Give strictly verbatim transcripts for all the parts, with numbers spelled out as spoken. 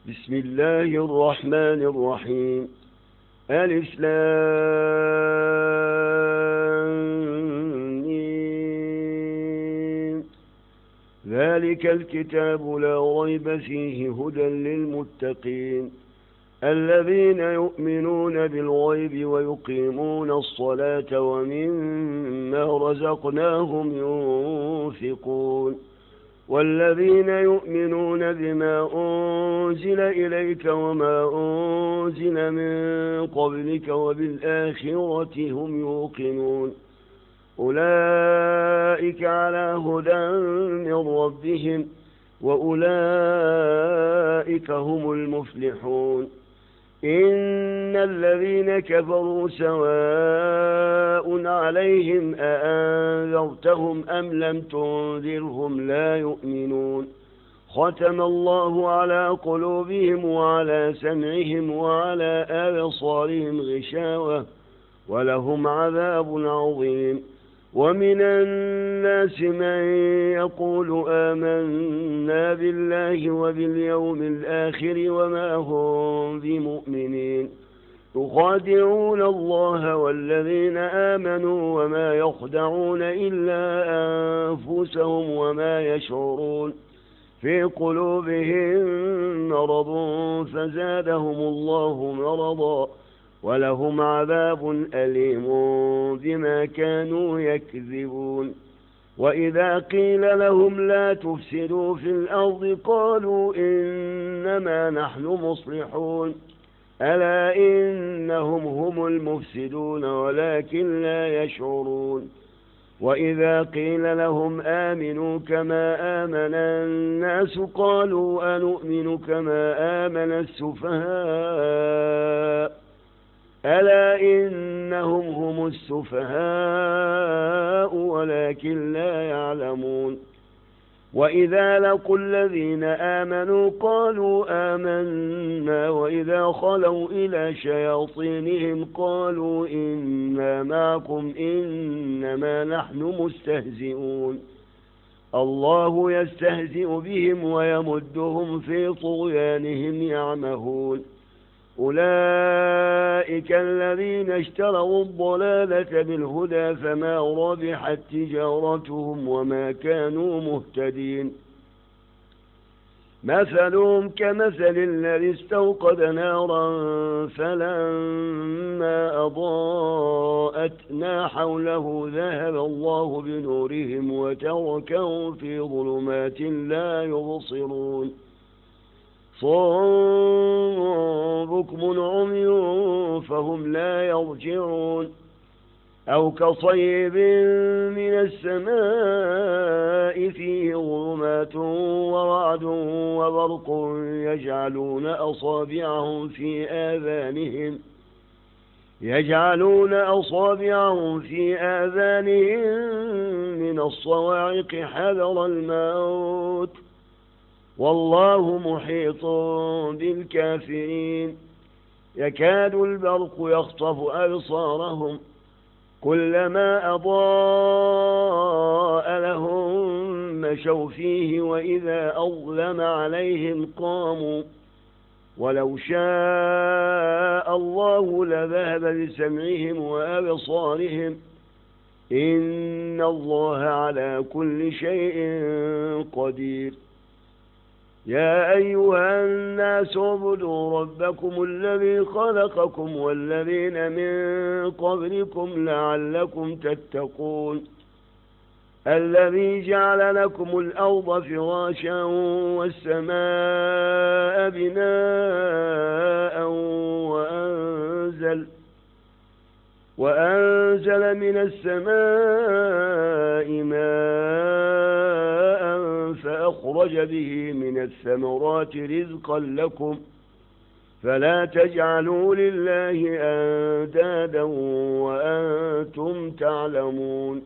بسم الله الرحمن الرحيم. ألف لام ميم. ذلك الكتاب لا ريب فيه هدى للمتقين الذين يؤمنون بالغيب ويقيمون الصلاة ومما رزقناهم ينفقون والذين يؤمنون بما أنزل إليك وما أنزل من قبلك وبالآخرة هم يوقنون أولئك على هدى من ربهم وأولئك هم المفلحون. إن الذين كفروا سواء عليهم أأنذرتهم أم لم تنذرهم لا يؤمنون. ختم الله على قلوبهم وعلى سمعهم وعلى أبصارهم غشاوة ولهم عذاب عظيم. ومن الناس من يقول آمنا بالله وباليوم الآخر وما هم بمؤمنين يخادعون الله والذين آمنوا وما يخدعون إلا أنفسهم وما يشعرون. في قلوبهم مرض فزادهم الله مرضا ولهم عذاب أليم بما كانوا يكذبون. وإذا قيل لهم لا تفسدوا في الأرض قالوا إنما نحن مصلحون ألا إنهم هم المفسدون ولكن لا يشعرون. وإذا قيل لهم آمنوا كما آمن الناس قالوا أنؤمن كما آمن السفهاء ألا إنهم هم السفهاء ولكن لا يعلمون. وإذا لقوا الذين آمنوا قالوا آمنا وإذا خلوا إلى شياطينهم قالوا إنا معكم إنما نحن مستهزئون. الله يستهزئ بهم ويمدهم في طغيانهم يعمهون. أولئك الذين اشتروا الضلالة بالهدى فما ربحت تجارتهم وما كانوا مهتدين. مثلهم كمثل الذي استوقد نارا فلما أضاءت ما حوله ذهب الله بنورهم وتركهم في ظلمات لا يبصرون. صم بكم عمي فهم لا يرجعون. أو كصيب من السماء فيه ظلمات ورعد وبرق يجعلون أصابعهم في آذانهم يجعلون أصابعهم في آذانهم من الصواعق حذر الموت والله محيط بالكافرين. يكاد البرق يخطف أبصارهم كلما أضاء لهم مشوا فيه وإذا أظلم عليهم قاموا ولو شاء الله لذهب بسمعهم وأبصارهم إن الله على كل شيء قدير. يا أيها الناس اعبدوا ربكم الذي خلقكم والذين من قبلكم لعلكم تتقون الذي جعل لكم الأرض فراشا والسماء بناء وأنزل وأنزل من السماء ماء فأخرج به من الثمرات رزقا لكم فلا تجعلوا لله أندادا وأنتم تعلمون.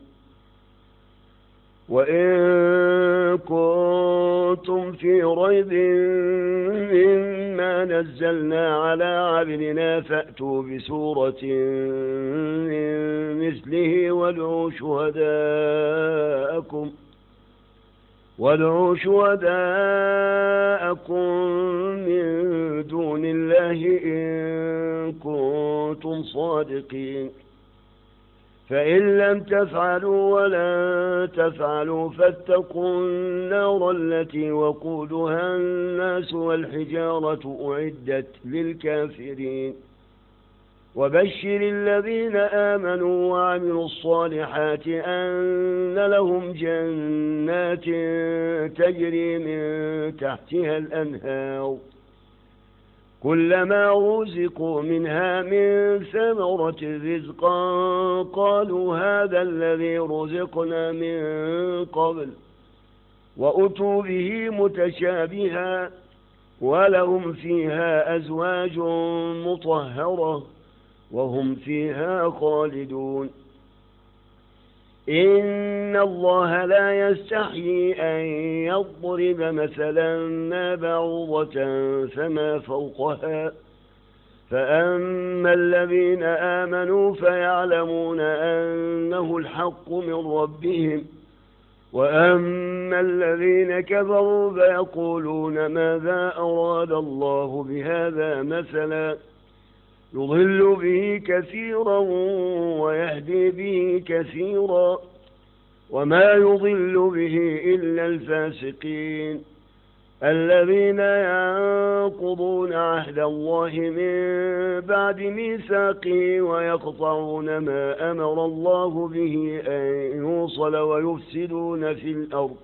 وإن كنتم في ريب مما نزلنا على عبدنا فأتوا بسورة من مثله وادعوا شهداءكم وادعوا شهداءكم من الله إن كنتم صادقين. فإن لم تفعلوا ولن تفعلوا فاتقوا النار التي وقودها الناس والحجارة أعدت للكافرين. وبشر الذين آمنوا وعملوا الصالحات أن لهم جنات تجري من تحتها الأنهار كلما رزقوا منها من ثمرة رزقا قالوا هذا الذي رزقنا من قبل وأتوا به متشابها ولهم فيها أزواج مطهرة وهم فيها خالدون. إن الله لا يستحيي أن يضرب مثلا ما بعوضة فما فوقها فأما الذين آمنوا فيعلمون أنه الحق من ربهم وأما الذين كفروا فيقولون ماذا أراد الله بهذا مثلا يضل به كثيرا ويهدي به كثيرا وما يضل به إلا الفاسقين الذين ينقضون عهد الله من بعد ميثاقه ويقطعون ما أمر الله به أن يوصل ويفسدون في الأرض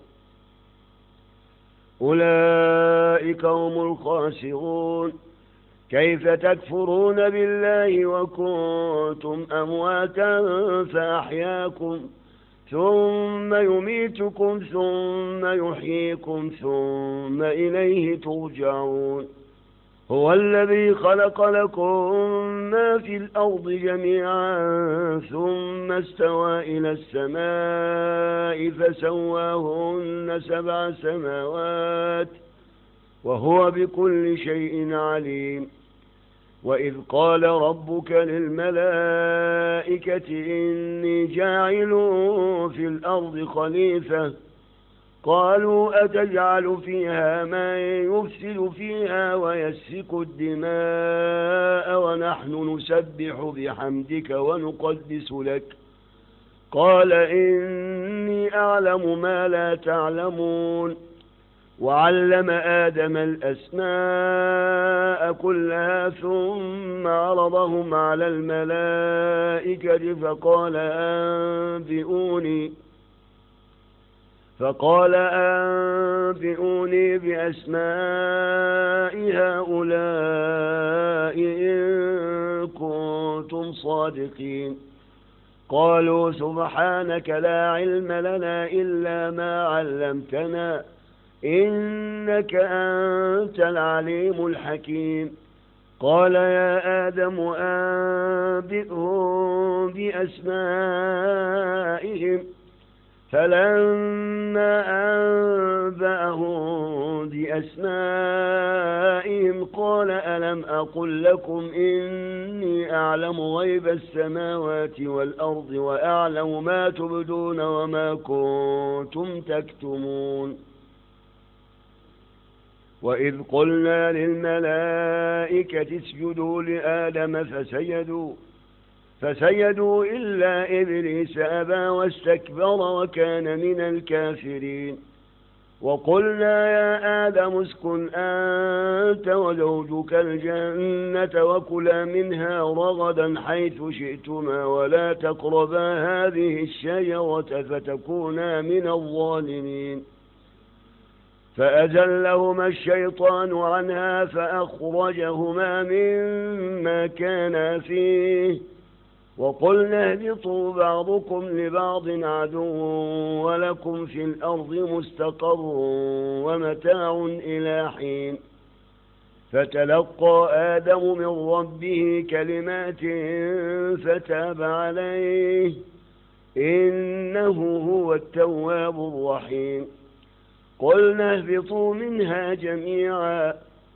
أولئك هم الخاسرون. كيف تكفرون بالله وكنتم أمواتا فأحياكم ثم يميتكم ثم يحييكم ثم إليه ترجعون. هو الذي خلق لكم ما في الأرض جميعا ثم استوى إلى السماء فسواهن سبع سماوات وهو بكل شيء عليم. وإذ قال ربك للملائكة إني جاعل في الأرض خليفة قالوا أتجعل فيها من يفسد فيها ويسفك الدماء ونحن نسبح بحمدك ونقدس لك قال إني أعلم ما لا تعلمون. وعلم آدم الأسماء كلها ثم عرضهم على الملائكة فقال أنبئوني فقال أنبئوني بأسماء هؤلاء إن كنتم صادقين. قالوا سبحانك لا علم لنا إلا ما علمتنا إنك أنت العليم الحكيم. قال يا آدم أنبئهم بأسمائهم فلما أنبأهم بأسمائهم قال ألم أقل لكم إني أعلم غيب السماوات والأرض وأعلم ما تبدون وما كنتم تكتمون. وإذ قلنا للملائكة اسجدوا لآدم فسجدوا فسجدوا إلا إبليس أبى واستكبر وكان من الكافرين. وقلنا يا آدم اسكن أنت وزوجك الجنة وكلا منها رغدا حيث شئتما ولا تقربا هذه الشجرة فتكونا من الظالمين. فأزلهما الشيطان عنها فأخرجهما مما كانا فيه وقلنا اهبطوا بعضكم لبعض عدو ولكم في الأرض مستقر ومتاع إلى حين. فتلقى آدم من ربه كلمات فتاب عليه إنه هو التواب الرحيم. قلنا اهبطوا منها جميعا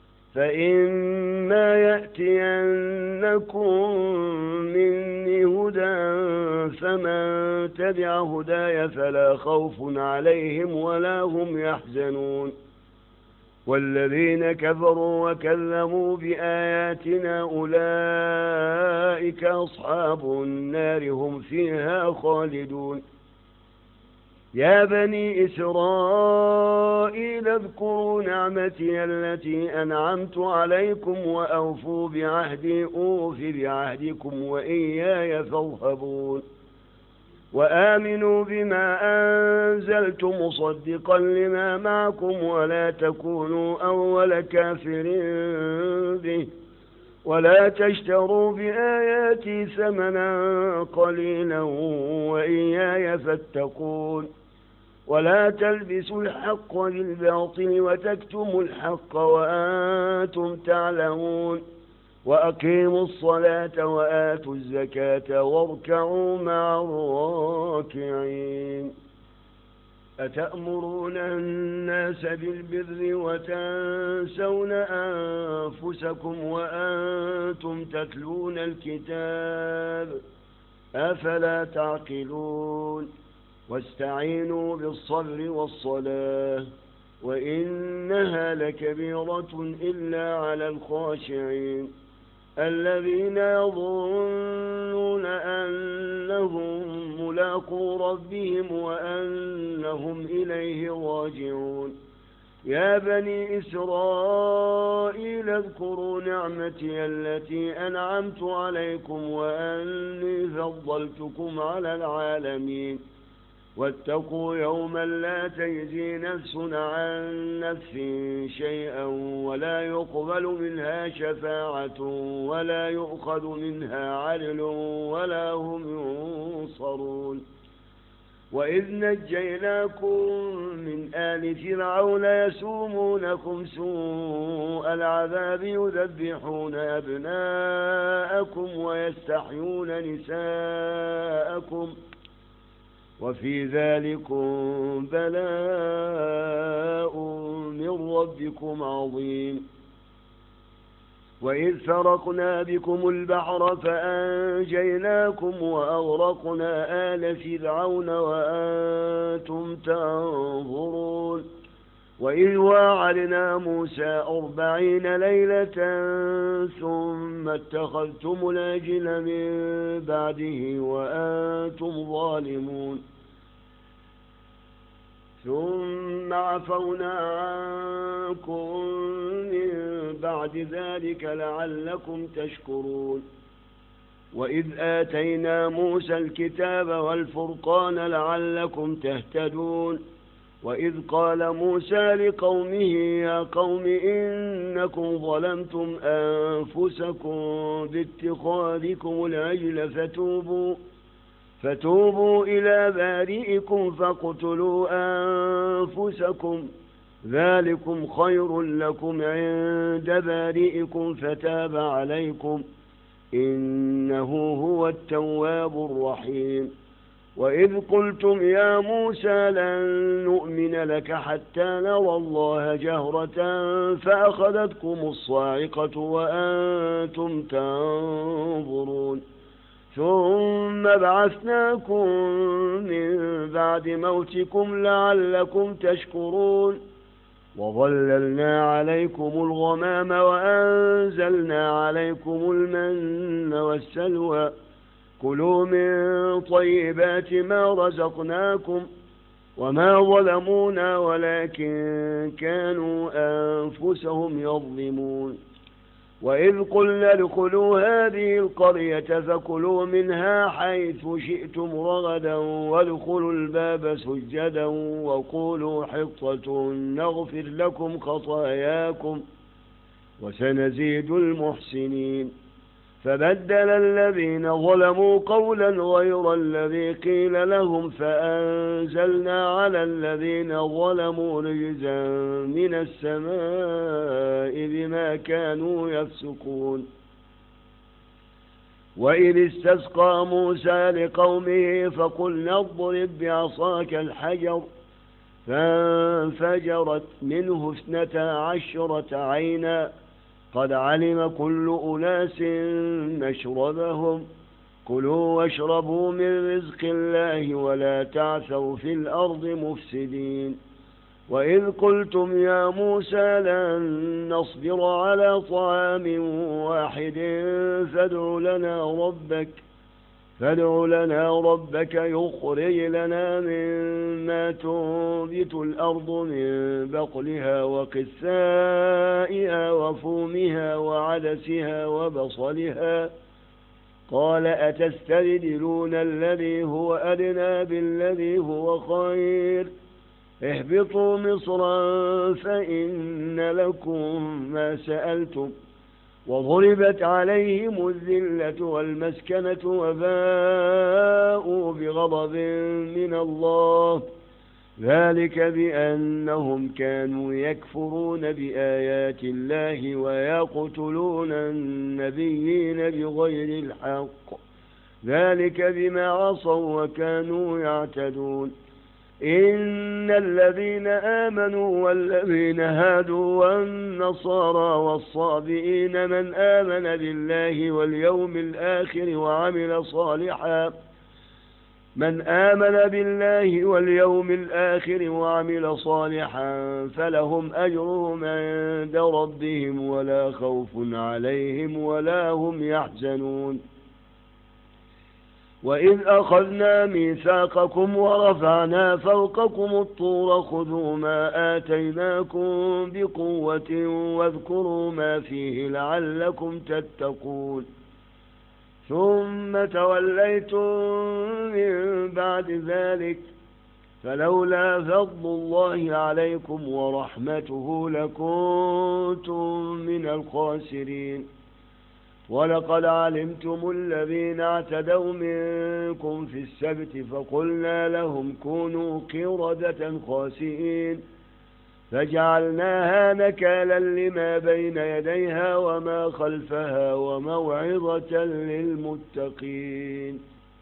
فإما يأتينكم مني هدى فمن تبع هداي فلا خوف عليهم ولا هم يحزنون. والذين كفروا وكذبوا بآياتنا أولئك أصحاب النار هم فيها خالدون. يا بني إسرائيل اذكروا نعمتي التي أنعمت عليكم وأوفوا بعهدي أوف بعهدكم وإياي فارهبون. وآمنوا بما أنزلت مصدقا لما معكم ولا تكونوا أول كافر به ولا تشتروا بآياتي ثمنا قليلا وإياي فاتقون. ولا تلبسوا الحق بالباطل وتكتموا الحق وأنتم تعلمون. وأقيموا الصلاة وآتوا الزكاة واركعوا مع الراكعين. أتأمرون الناس بالبر وتنسون أنفسكم وأنتم تتلون الكتاب أفلا تعقلون. واستعينوا بالصبر والصلاة وإنها لكبيرة إلا على الخاشعين الذين يظنون أنهم ملاقو ربهم وأنهم إليه راجعون. يا بني إسرائيل اذكروا نعمتي التي أنعمت عليكم وأني فضلتكم على العالمين. واتقوا يوما لا تجزي نفس عن نفس شيئا ولا يقبل منها شفاعة ولا يؤخذ منها عدل ولا هم ينصرون. وإذ نجيناكم من آل فرعون يسومونكم سوء العذاب يذبحون أبناءكم ويستحيون نساءكم وفي ذلكم بلاء من ربكم عظيم. وإذ فرقنا بكم البحر فأنجيناكم وأغرقنا آل فرعون وأنتم تنظرون. وإذ واعدنا موسى أربعين ليلة ثم اتخذتم العجل من بعده وأنتم ظالمون ثم عفونا عنكم من بعد ذلك لعلكم تشكرون. وإذ آتينا موسى الكتاب والفرقان لعلكم تهتدون. وإذ قال موسى لقومه يا قوم إنكم ظلمتم أنفسكم باتخاذكم العجل فتوبوا فتوبوا إلى بارئكم فاقتلوا أنفسكم ذلكم خير لكم عند بارئكم فتاب عليكم إنه هو التواب الرحيم. وإذ قلتم يا موسى لن نؤمن لك حتى نرى الله جهرة فأخذتكم الصاعقة وأنتم تنظرون ثم بعثناكم من بعد موتكم لعلكم تشكرون. وظللنا عليكم الغمام وأنزلنا عليكم المن والسلوى كلوا من طيبات ما رزقناكم وما ظلمونا ولكن كانوا أنفسهم يظلمون. وإذ قلنا ادخلوا هذه القرية فكلوا منها حيث شئتم رغدا وادخلوا الباب سجدا وقولوا حطة نغفر لكم خطاياكم وسنزيد المحسنين. فبدل الذين ظلموا قولا غير الذي قيل لهم فأنزلنا على الذين ظلموا رجزا من السماء بما كانوا يفسقون. وإذ استسقى موسى لقومه فقلنا اضرب بعصاك الحجر فانفجرت منه اثنتا عشرة عينا قد علم كل أناس مشربهم كلوا واشربوا من رزق الله ولا تعثوا في الأرض مفسدين. وإذ قلتم يا موسى لن نصبر على طعام واحد فادع لنا ربك فادع لنا ربك يخرج لنا مما تنبت الأرض من بقلها وقثائها وفومها وعدسها وبصلها قال أتستبدلون الذي هو أدنى بالذي هو خير اهبطوا مصرا فإن لكم ما سألتم وضربت عليهم الذلة والمسكنة وباءوا بغضب من الله ذلك بأنهم كانوا يكفرون بآيات الله ويقتلون النبيين بغير الحق ذلك بما عصوا وكانوا يعتدون إن الذين آمنوا والذين هادوا والنصارى والصابئين من آمن بالله واليوم الآخر وعمل صالحا من آمن بالله واليوم الآخر وعمل صالحا فلهم أجرهم عند ربهم ولا خوف عليهم ولا هم يحزنون وإذ أخذنا ميثاقكم ورفعنا فوقكم الطور خذوا ما آتيناكم بقوة واذكروا ما فيه لعلكم تتقون ثم توليتم من بعد ذلك فلولا فضل الله عليكم ورحمته لكنتم من الخاسرين ولقد علمتم الذين اعتدوا منكم في السبت فقلنا لهم كونوا قردة خاسئين فجعلناها نكالا لما بين يديها وما خلفها وموعظة للمتقين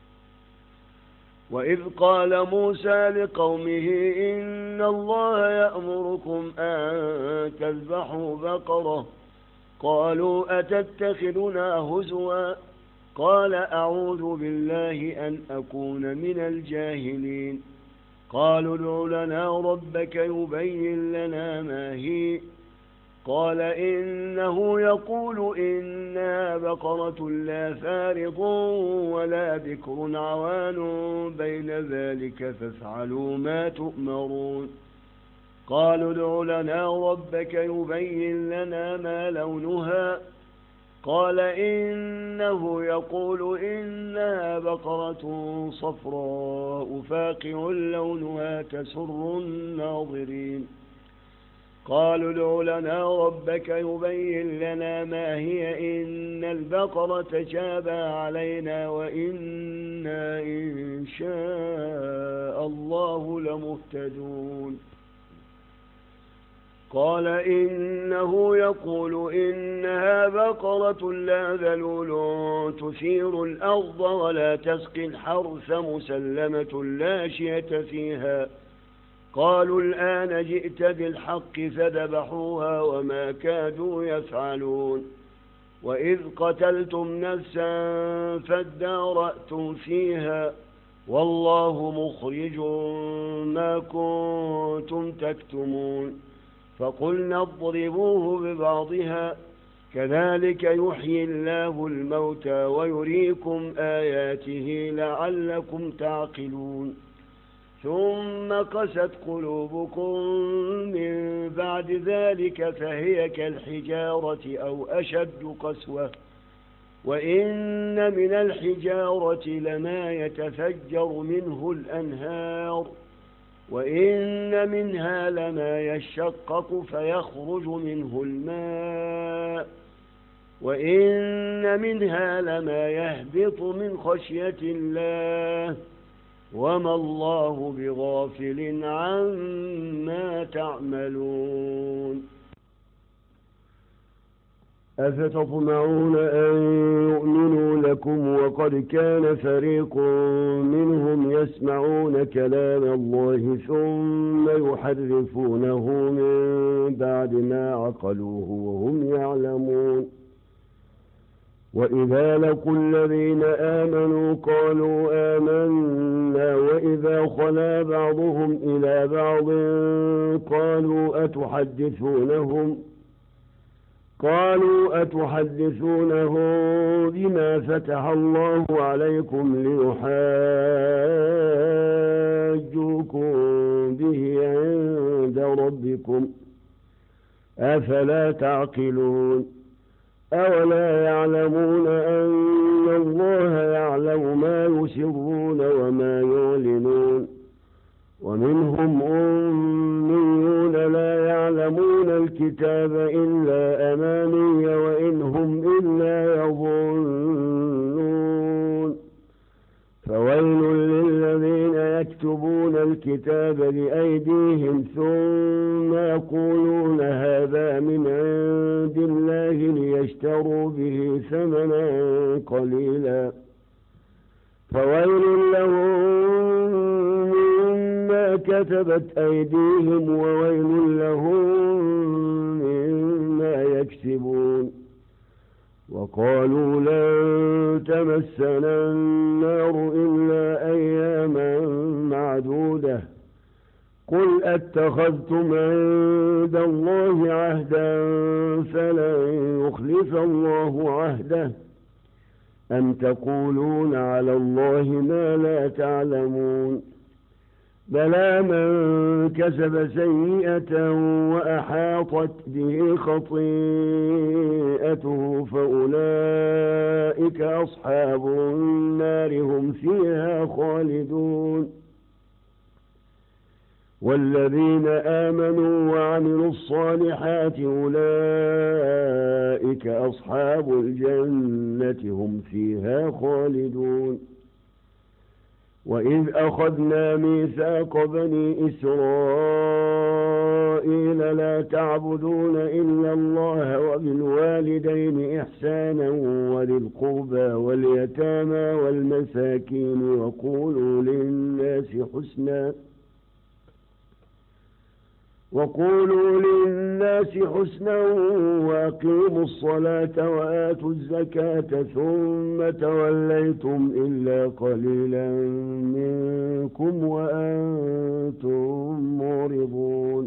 وإذ قال موسى لقومه إن الله يأمركم أن تذبحوا بقرة قالوا أتتخذنا هزوا قال أعوذ بالله أن أكون من الجاهلين قالوا ادع لنا ربك يبين لنا ما هي قال إنه يقول إنها بقرة لا فارض ولا بكر عوان بين ذلك فافعلوا ما تؤمرون قالوا ادع لنا ربك يبين لنا ما لونها قال إنه يقول إنها بقرة صفراء فاقع لونها تسر الناظرين قالوا ادع لنا ربك يبين لنا ما هي إن البقرة شابه علينا وإنا إن شاء الله لمهتدون قال إنه يقول إنها بقرة لا ذلول تثير الأرض ولا تسقي الحرث مسلمة لا شية فيها قالوا الآن جئت بالحق فذبحوها وما كادوا يفعلون وإذ قتلتم نفسا فادارأتم فيها والله مخرج ما كنتم تكتمون فقلنا اضربوه ببعضها كذلك يحيي الله الموتى ويريكم آياته لعلكم تعقلون ثم قست قلوبكم من بعد ذلك فهي كالحجارة أو أشد قسوة وإن من الحجارة لما يتفجر منه الأنهار وإن منها لما يشقق فيخرج منه الماء وإن منها لما يهبط من خشية الله وما الله بغافل عما تعملون أفتطمعون أن يؤمنوا لكم وقد كان فريق منهم يسمعون كلام الله ثم يحرفونه من بعد ما عقلوه وهم يعلمون وإذا لقوا الذين آمنوا قالوا آمنا وإذا خلا بعضهم إلى بعض قالوا أتحدثونهم قالوا أتحدثونهم بما فتح الله عليكم ليحاجوكم به عند ربكم أفلا تعقلون أولا يعلمون أن الله يعلم ما يسرون وما يعلنون ومنهم أميون لا يعلمون الكتاب إلا أماني وإن هم إلا يظنون فويل للذين يكتبون الكتاب بأيديهم ثم يقولون هذا من عند الله ليشتروا به ثمنا قليلا فويل لهم مما كتبت أيديهم وويل لهم مما يكسبون وقالوا لن تمسنا النار إلا أياما معدودة قل أتخذتم عند الله عهدا فلن يخلف الله عهده أم تقولون على الله ما لا تعلمون بلى من كسب سيئة وأحاطت به خطيئته فأولئك أصحاب النار هم فيها خالدون والذين آمنوا وعملوا الصالحات أولئك أصحاب الجنة هم فيها خالدون وإذ أخذنا ميثاق بني إسرائيل لا تعبدون إلا الله وبالوالدين إحسانا وذي القربى واليتامى والمساكين وقولوا للناس حسنا وقولوا للناس حسنا وأقيموا الصلاة وآتوا الزكاة ثم توليتم إلا قليلا منكم وأنتم معرضون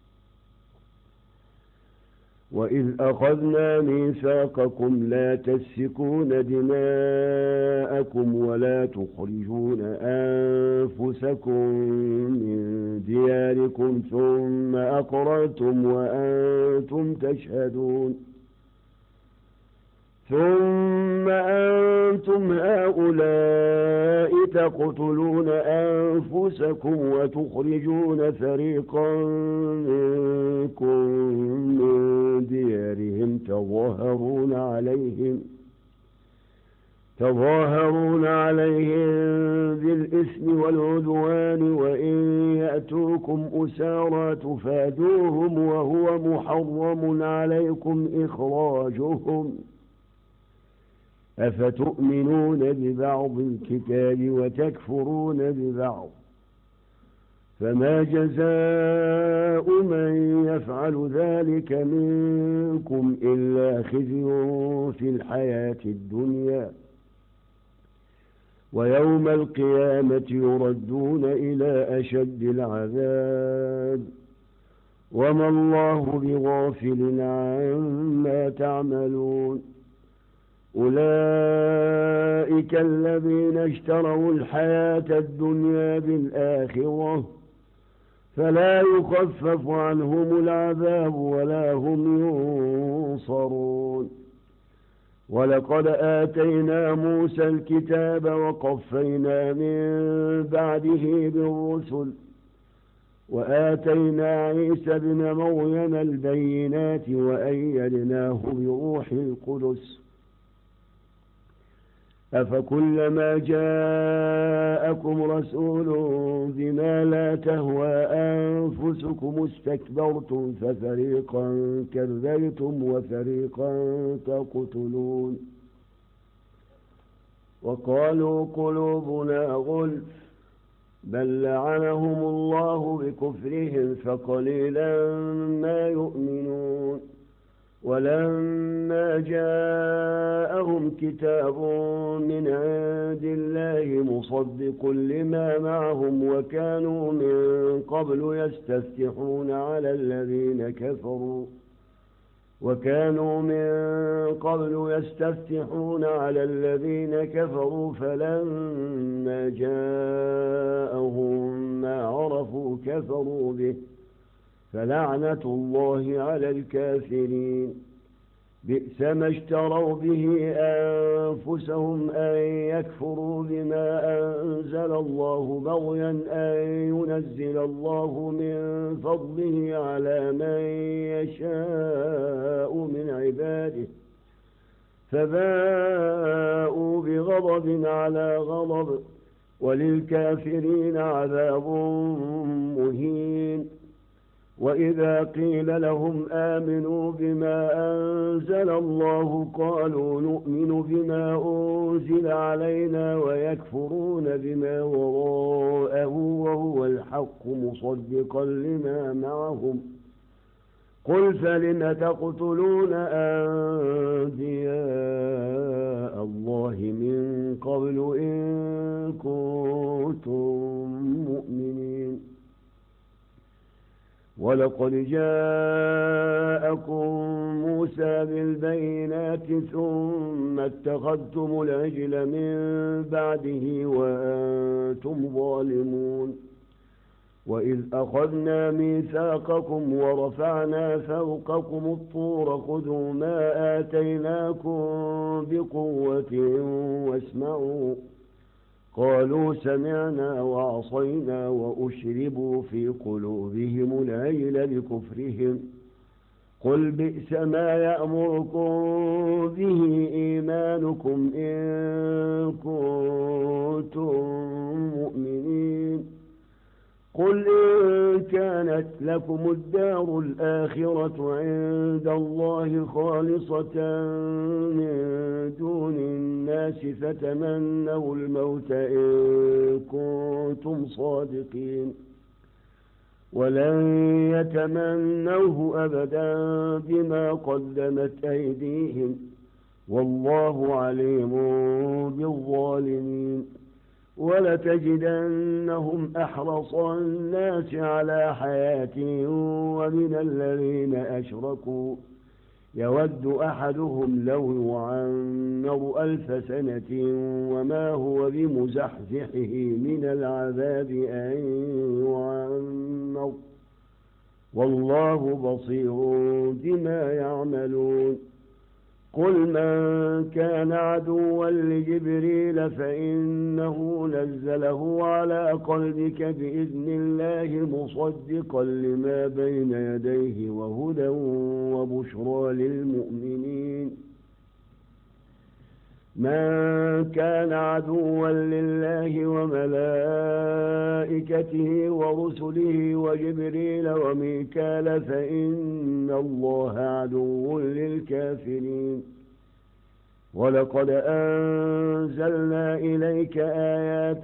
وإذ أخذنا ميثاقكم لا تسفكون دماءكم ولا تخرجون أنفسكم من دياركم ثم أقررتم وأنتم تشهدون ثم أنتم هؤلاء تقتلون أنفسكم وتخرجون فريقا منكم من ديارهم تظاهرون عليهم تظاهرون عليهم بالإثم والعدوان وإن يأتوكم أسارى تفادوهم وهو محرم عليكم إخراجهم أفتؤمنون ببعض الكتاب وتكفرون ببعض فما جزاء من يفعل ذلك منكم إلا خزي في الحياة الدنيا ويوم القيامة يردون إلى أشد العذاب وما الله بغافل عما تعملون أولئك الذين اشتروا الحياة الدنيا بالآخرة فلا يخفف عنهم العذاب ولا هم ينصرون ولقد آتينا موسى الكتاب وقفينا من بعده بالرسل وآتينا عيسى ابن مريم البينات وأيدناه بروح القدس أفكلما جاءكم رسول بما لا تهوى أنفسكم استكبرتم ففريقا كذبتم وفريقا تقتلون وقالوا قلوبنا غلف بل لعنهم الله بكفرهم فقليلا ما يؤمنون ولما جاءهم كتاب من عند الله مصدق لما معهم وكانوا من قبل يستفتحون على الذين كفروا وكانوا من قبل يستفتحون على الذين كفروا فلما جاءهم ما عرفوا كفروا به فلعنة الله على الكافرين. بئس ما اشتروا به أنفسهم أن يكفروا بما أنزل الله بغيا أن ينزل الله من فضله على من يشاء من عباده فباءوا بغضب على غضب وللكافرين عذاب مهين. وإذا قيل لهم آمنوا بما أنزل الله قالوا نؤمن بما أنزل علينا ويكفرون بما وراءه وهو الحق مصدقا لما معهم. قل فلم تقتلون أنبياء الله من قبل إن كنتم مؤمنين. ولقد جاءكم موسى بالبينات ثم اتخذتم العجل من بعده وأنتم ظالمون. وإذ أخذنا ميثاقكم ورفعنا فوقكم الطور خذوا ما آتيناكم بقوة واسمعوا قالوا سمعنا وعصينا وأشربوا في قلوبهم العجل بكفرهم. قل بئس ما يأمركم به إيمانكم إن كنتم مؤمنين. قل إن كانت لكم الدار الآخرة عند الله خالصة من دون الناس فتمنوا الموت إن كنتم صادقين ولن يتمنوه أبدا بما قدمت أيديهم والله عليم بالظالمين. ولتجدنهم أحرص الناس على حياة ومن الذين أشركوا يود أحدهم لو يعمر ألف سنة وما هو بمزحزحه من العذاب أن يعمر والله بصير بما يعملون. قل من كان عدوا لجبريل فإنه نزله على قلبك بإذن الله مصدقا لما بين يديه وهدى وبشرى للمؤمنين. من كان عدوا لله وملائكته ورسله وجبريل وميكال فإن الله عدو للكافرين. ولقد أنزلنا إليك آيات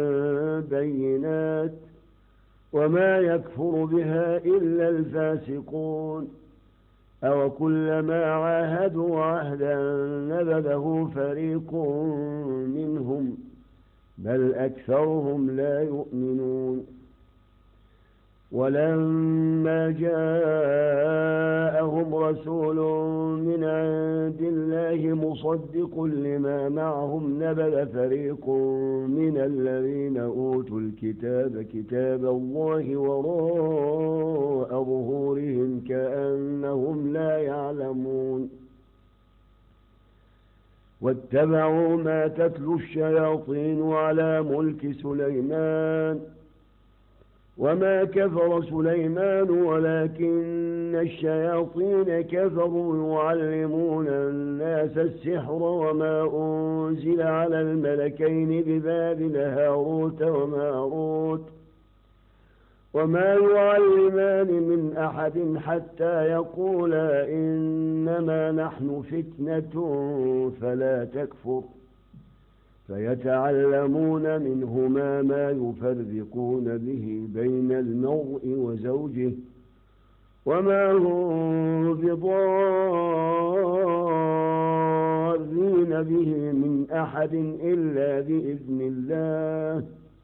بينات وما يكفر بها إلا الفاسقون. أو كلما عاهدوا عهدا نبذه فريق منهم بل أكثرهم لا يؤمنون. ولما جاءهم رسول من عند الله مصدق لما معهم نبذ فريق من الذين أوتوا الكتاب كتاب الله وراء ظهورهم كأنهم لا يعلمون. واتبعوا ما تتلو الشياطين على ملك سليمان وما كفر سليمان ولكن الشياطين كفروا يعلمون الناس السحر وما أنزل على الملكين ببابل هاروت وماروت وما يعلمان من أحد حتى يقولا إنما نحن فتنة فلا تكفر فيتعلمون منهما ما يفرقون به بين المرء وزوجه وما هم بضارين به من أحد إلا بإذن الله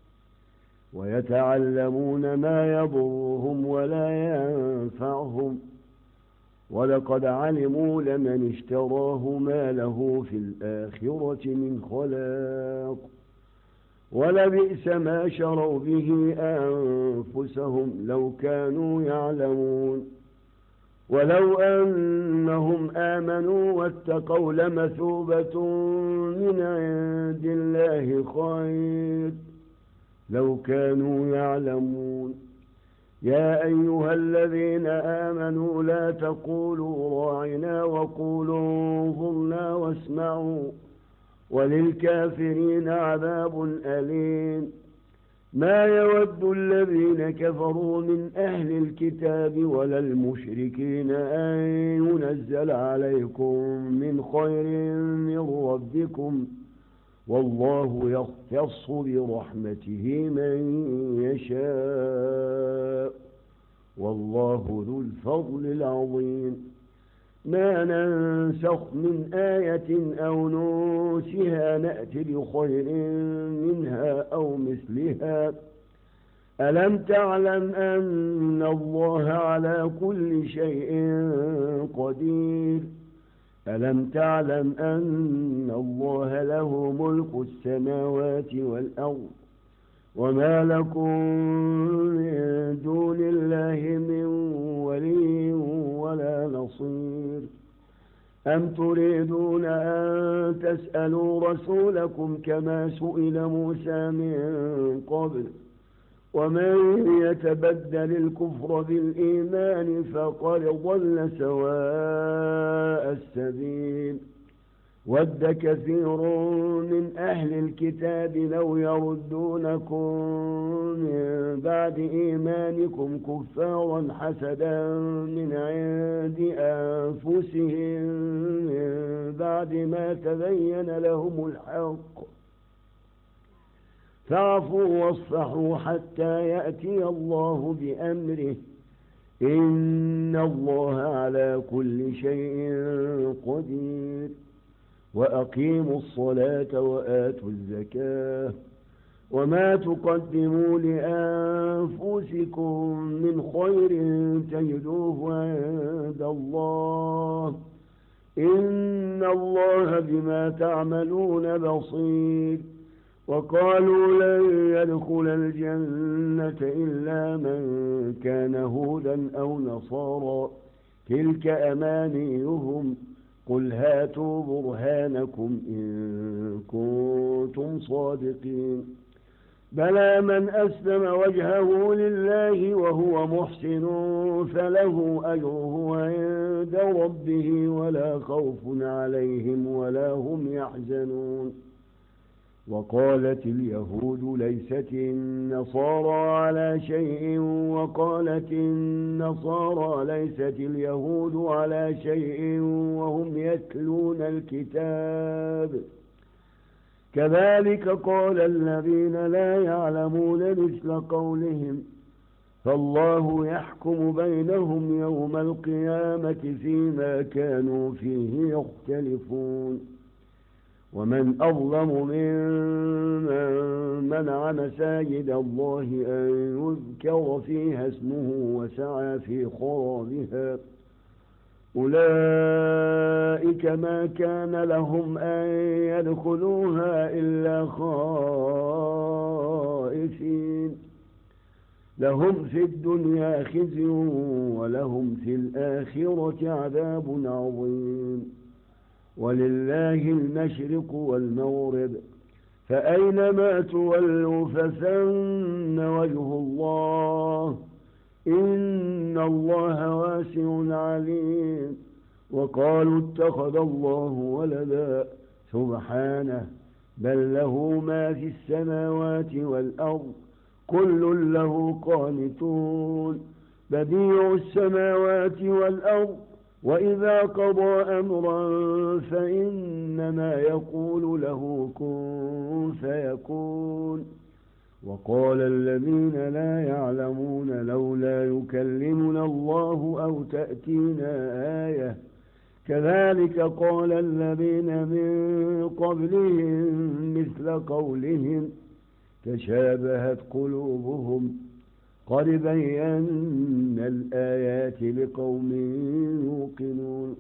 ويتعلمون ما يضرهم ولا ينفعهم ولقد علموا لمن اشتراه ما له في الآخرة من خلاق ولبئس ما شروا به أنفسهم لو كانوا يعلمون ولو أنهم آمنوا واتقوا لمثوبة من عند الله خير لو كانوا يعلمون يا أيها الذين آمنوا لا تقولوا راعنا وقولوا انظرنا واسمعوا وللكافرين عذاب أليم ما يود الذين كفروا من أهل الكتاب ولا المشركين أن ينزل عليكم من خير من ربكم والله يختص برحمته من يشاء والله ذو الفضل العظيم ما ننسخ من آية أو ننسها نأتي بخير منها أو مثلها ألم تعلم أن الله على كل شيء قدير ألم تعلم أن الله له ملك السماوات والأرض وما لكم من دون الله من ولي ولا نصير أم تريدون أن تسألوا رسولكم كما سئل موسى من قبل ومن يتبدل الكفر بالإيمان فقد ضل سواء السبيل ود كثير من أهل الكتاب لو يردونكم من بعد إيمانكم كفارا حسدا من عند أنفسهم من بعد ما تبين لهم الحق فاعفوا واصفحوا حتى يأتي الله بأمره إن الله على كل شيء قدير وأقيموا الصلاة وآتوا الزكاة وما تقدموا لأنفسكم من خير تجدوه عند الله إن الله بما تعملون بصير وقالوا لن يدخل الجنة إلا من كان هودا أو نصارى تلك أمانيهم قل هاتوا برهانكم إن كنتم صادقين بلى من أسلم وجهه لله وهو محسن فله أجره عند ربه ولا خوف عليهم ولا هم يحزنون وقالت اليهود ليست النصارى على شيء وقالت النصارى ليست اليهود على شيء وهم يتلون الكتاب كذلك قال الذين لا يعلمون مثل قولهم فالله يحكم بينهم يوم القيامة فيما كانوا فيه يختلفون ومن أظلم ممن منع مساجد الله أن يذكر فيها اسمه وسعى في خرابها أولئك ما كان لهم أن يدخلوها إلا خائفين لهم في الدنيا خزي ولهم في الآخرة عذاب عظيم ولله المشرق والمغرب فأينما تولوا فثم وجه الله إن الله واسع عليم وقالوا اتخذ الله ولدا سبحانه بل له ما في السماوات والأرض كل له قانتون بديع السماوات والأرض وإذا قضى أمرا فإنما يقول له كن فيكون وقال الذين لا يعلمون لولا يكلمنا الله أو تأتينا آية كذلك قال الذين من قبلهم مثل قولهم تشابهت قلوبهم قد بينا الآيات لقوم يوقنون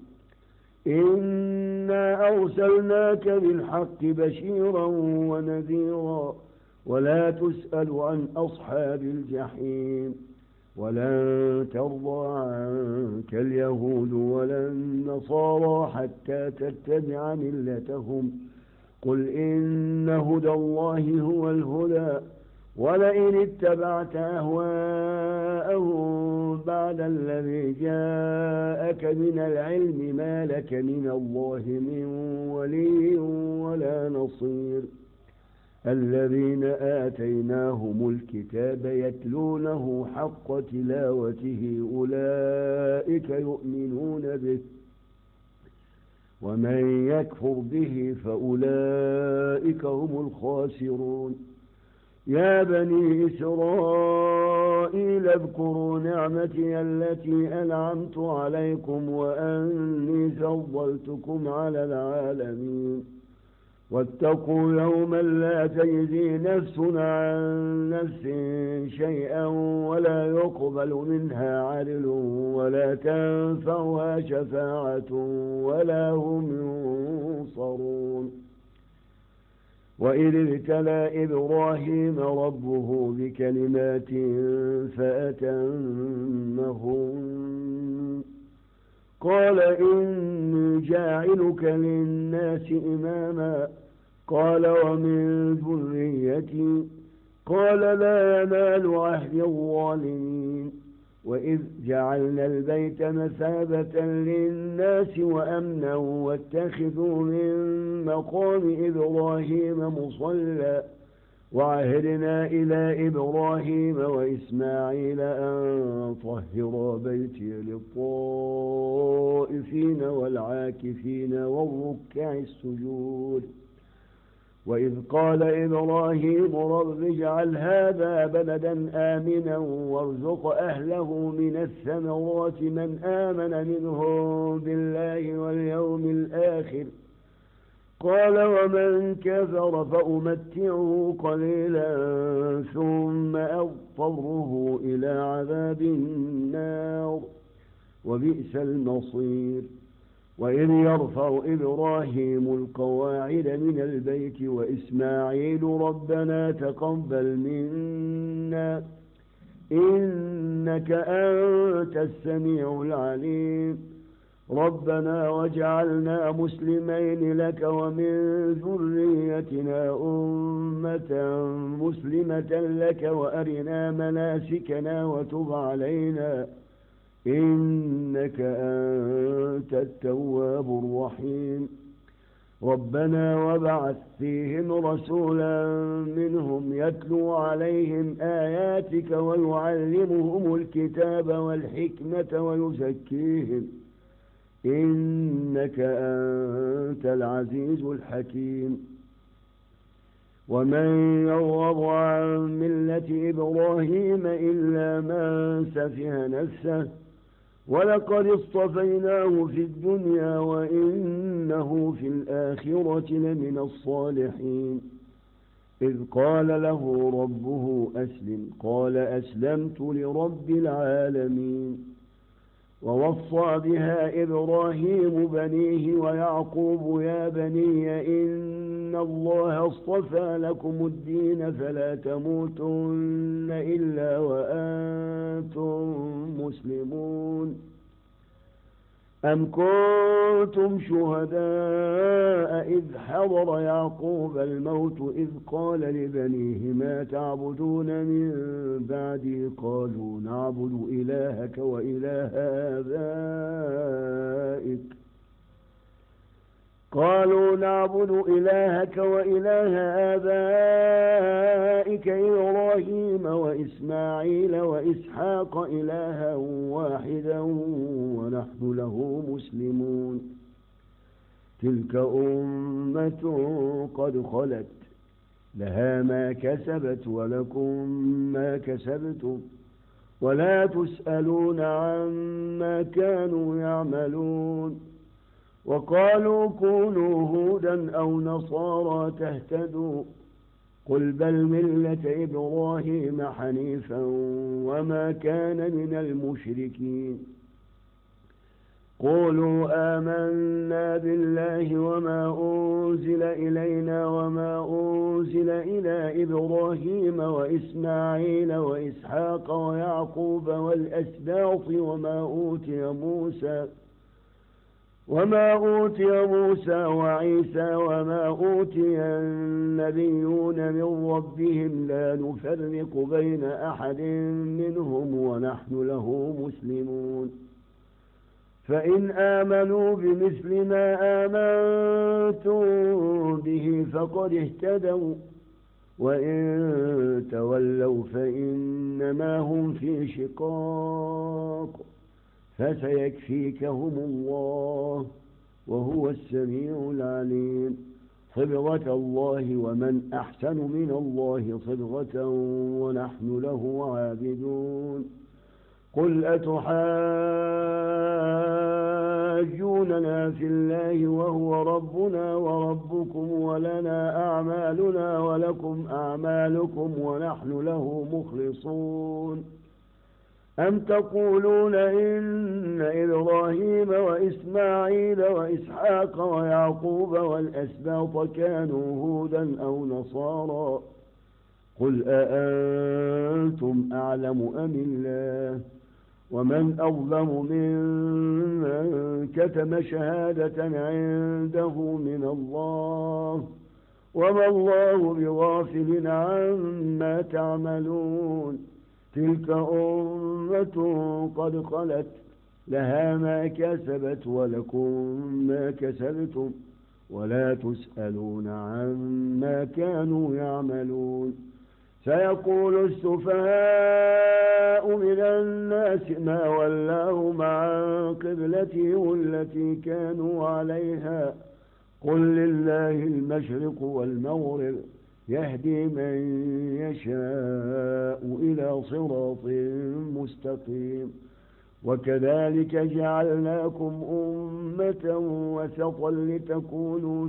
إنا أرسلناك بالحق بشيرا ونذيرا ولا تسأل عن أصحاب الجحيم ولن ترضى عنك اليهود ولا النصارى حتى تتبع ملتهم قل إن هدى الله هو الهدى ولئن اتبعت أهواءهم بعد الذي جاءك من العلم ما لك من الله من ولي ولا نصير الذين آتيناهم الكتاب يتلونه حق تلاوته أولئك يؤمنون به ومن يكفر به فأولئك هم الخاسرون يا بني إسرائيل اذكروا نعمتي التي أنعمت عليكم وأني فضلتكم على العالمين واتقوا يوما لا تجزي نفس عن نفس شيئا ولا يقبل منها عدل ولا تنفعها شفاعة ولا هم ينصرون وإذ ابتلى إبراهيم ربه بكلمات فأتمهن قال إني جاعلك للناس إماما قال ومن ذريتي قال لا ينال عهد الظالمين وإذ جعلنا البيت مثابة للناس وأمنا واتخذوا من مقام إبراهيم مصلى وعهدنا إلى إبراهيم وإسماعيل أن طهرا بيتي للطائفين والعاكفين والركع السجود وإذ قال إبراهيم رب اجعل هذا بلدا آمنا وارزق أهله من الثمرات من آمن منهم بالله واليوم الآخر قال ومن كفر فأمتعه قليلا ثم أضطره إلى عذاب النار وبئس المصير وإذ يرفع إبراهيم القواعد من البيت وإسماعيل ربنا تقبل منا إنك أنت السميع العليم ربنا واجعلنا مسلمين لك ومن ذريتنا أمة مسلمة لك وأرنا مناسكنا وتب علينا إنك أنت التواب الرحيم ربنا وابعث فيهم رسولا منهم يتلو عليهم آياتك ويعلمهم الكتاب والحكمة ويزكيهم إنك أنت العزيز الحكيم ومن يرغب عن ملة إبراهيم إلا من سفه نفسه ولقد اصطفيناه في الدنيا وإنه في الآخرة لمن الصالحين إذ قال له ربه أسلم قال أسلمت لرب العالمين ووصى بها إبراهيم بنيه ويعقوب يا بني إن الله اصطفى لكم الدين فلا تموتن إلا وأنتم مسلمون أم كنتم شهداء إذ حضر يعقوب الموت إذ قال لبنيه ما تعبدون من بعدي قالوا نعبد إلهك وإله آبائك قالوا نعبد إلهك وإله آبائك إبراهيم وإسماعيل وإسحاق إلها واحدا ونحن له مسلمون تلك أمة قد خلت لها ما كسبت ولكم ما كسبتم ولا تسألون عما كانوا يعملون. وقالوا كونوا هودا أو نصارى تهتدوا قل بل ملة إبراهيم حنيفا وما كان من المشركين. قولوا آمنا بالله وما أنزل إلينا وما أنزل إلى إبراهيم وإسماعيل وإسحاق ويعقوب والأسباط وما أوتي موسى وما أوتي موسى وعيسى وما أوتي النبيون من ربهم لا نفرق بين أحد منهم ونحن له مسلمون. فإن آمنوا بمثل ما آمنتم به فقد اهتدوا وإن تولوا فإنما هم في شقاق فسيكفيكهم الله وهو السميع العليم. صبغة الله ومن أحسن من الله صبغة ونحن له عابدون. قل أتحاجوننا في الله وهو ربنا وربكم ولنا أعمالنا ولكم أعمالكم ونحن له مخلصون. أم تقولون إن إبراهيم وإسماعيل وإسحاق ويعقوب والأسباط كانوا هودا أو نصارى قل أأنتم أعلم أم الله ومن أظلم ممن كتم شهادة عنده من الله وما الله بغافل عما تعملون. تلك أمة قد خلت لها ما كسبت ولكم ما كسبتم ولا تسألون عما كانوا يعملون. سيقول السفهاء من الناس ما ولاهم عن قبلتهم التي كانوا عليها قل لله المشرق والمغرب يهدي من يشاء إلى صراط مستقيم. وكذلك جعلناكم أمة وسطا لتكونوا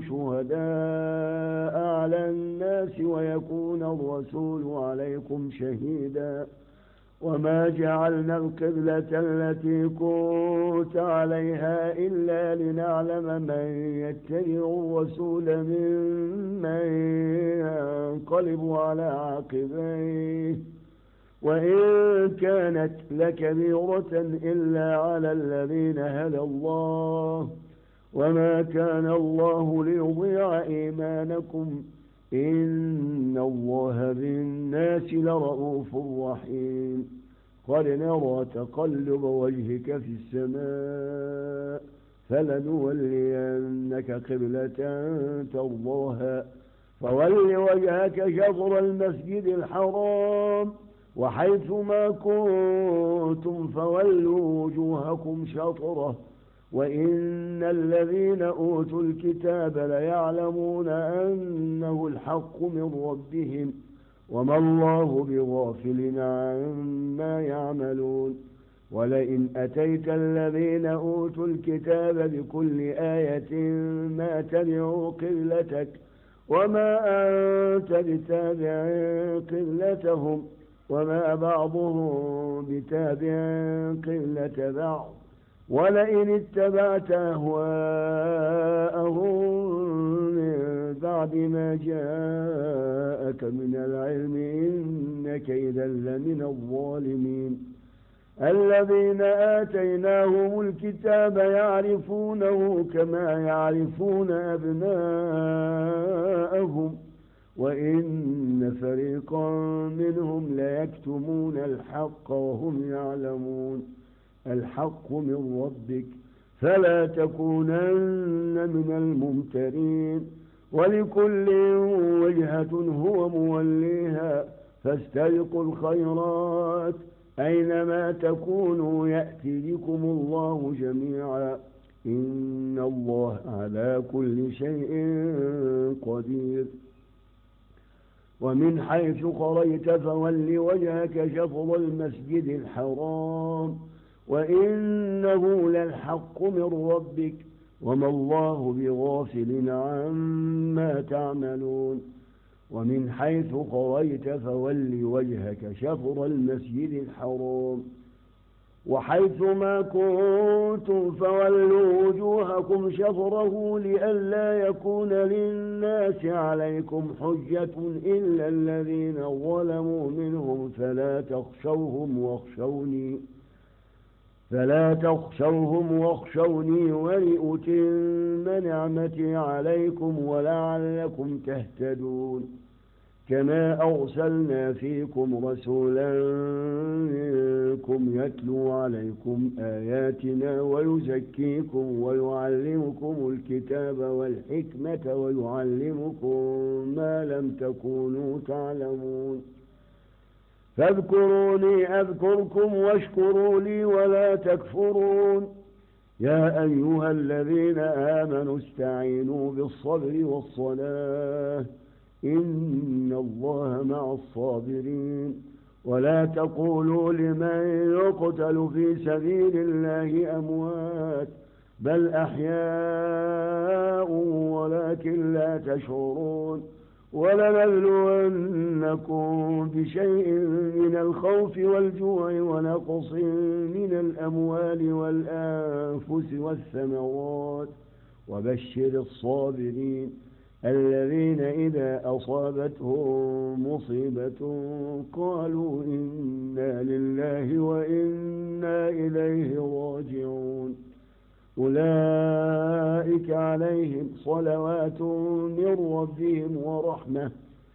شهداء على الناس ويكون الرسول عليكم شهيدا. وما جعلنا القبلة التي كنت عليها إلا لنعلم من يتبع الرسول ممن ينقلب على عقبيه وإن كانت لكبيرة إلا على الذين هدى الله وما كان الله ليضيع إيمانكم إن الله بالناس لرؤوف رحيم. قد نرى تقلب وجهك في السماء فلنولينك قبلة ترضاها فول وجهك شطر المسجد الحرام وحيث ما كنتم فولوا وجوهكم شطره وإن الذين أوتوا الكتاب ليعلمون أنه الحق من ربهم وما الله بغافل عما يعملون. ولئن أتيت الذين أوتوا الكتاب بكل آية ما تبعوا قبلتك وما أنت بتابع قبلتهم وما بعضهم بتابع قبلة بعض ولئن اتبعت أهواءهم من بعد ما جاءك من العلم إنك إذا لمن الظالمين. الذين آتيناهم الكتاب يعرفونه كما يعرفون أبناءهم وإن فريقا منهم ليكتمون الحق وهم يعلمون. الحق من ربك فلا تكونن من الممترين. ولكل وجهة هو موليها فاستبقوا الخيرات أينما تكونوا يأتي بكم الله جميعا إن الله على كل شيء قدير. ومن حيث خرجت فول وجهك شطر المسجد الحرام وإنه للحق من ربك وما الله بغافل عما تعملون ومن حيث خرجت فول وجهك شطر المسجد الحرام وحيث ما كنتم فولوا وجوهكم شطره لئلا يكون للناس عليكم حجة إلا الذين ظلموا منهم فلا تخشوهم واخشوني فلا تخشوهم واخشوني ولأتم نعمتي عليكم ولعلكم تهتدون كما أرسلنا فيكم رسولا منكم يتلو عليكم آياتنا ويزكيكم ويعلمكم الكتاب والحكمة ويعلمكم ما لم تكونوا تعلمون فاذكروني أذكركم واشكروا لي ولا تكفرون يا أيها الذين آمنوا استعينوا بالصبر والصلاة إن الله مع الصابرين ولا تقولوا لمن يقتل في سبيل الله أموات بل أحياء ولكن لا تشعرون ولنبلونكم بشيء من الخوف والجوع ونقص من الأموال والأنفس والثمرات وبشر الصابرين الذين إذا أصابتهم مصيبة قالوا إنا لله وإنا إليه راجعون أولئك عليهم صلوات من ربهم ورحمة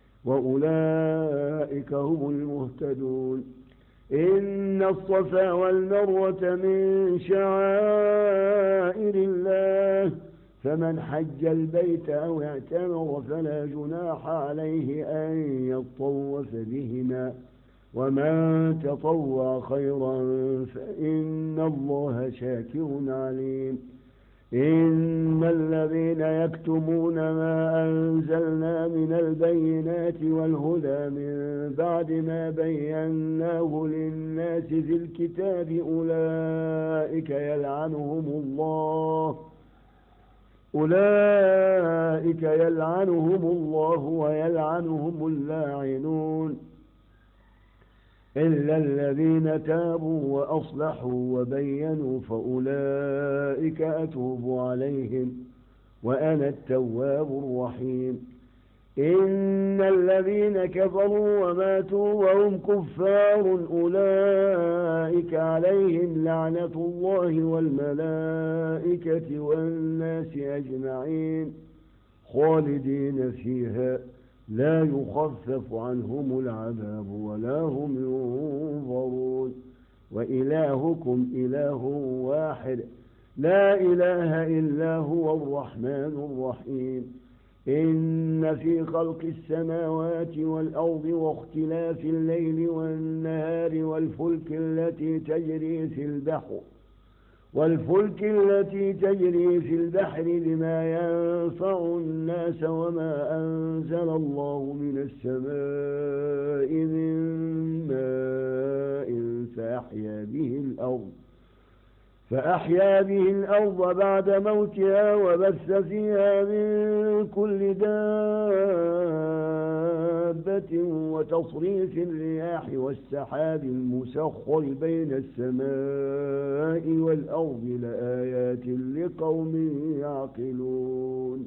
وأولئك هم المهتدون إن الصفا والمروة من شعائر الله فمن حج البيت أو اعتمر فلا جناح عليه أن يطوف بهما ومن تطوع خيرا فإن الله شاكر عليم إن الذين يكتمون ما أنزلنا من البينات والهدى من بعد ما بيناه للناس في الكتاب أولئك يلعنهم الله أولئك يلعنهم الله ويلعنهم اللاعنون إلا الذين تابوا وأصلحوا وبينوا فأولئك أتوب عليهم وأنا التواب الرحيم إن الذين كفروا وماتوا وهم كفار أولئك عليهم لعنة الله والملائكة والناس أجمعين خالدين فيها لا يخفف عنهم العذاب ولا هم ينظرون وإلهكم إله واحد لا إله إلا هو الرحمن الرحيم إن في خلق السماوات والأرض واختلاف الليل والنهار والفلك التي تجري في البحر والفلك التي تجري في البحر بما ينفع الناس وما أنزل الله من السماء من ماء فأحيا به الأرض فأحيا به الأرض بعد موتها وبث فيها من كل دابة وتصريف الرياح والسحاب المسخر بين السماء والأرض لآيات لقوم يعقلون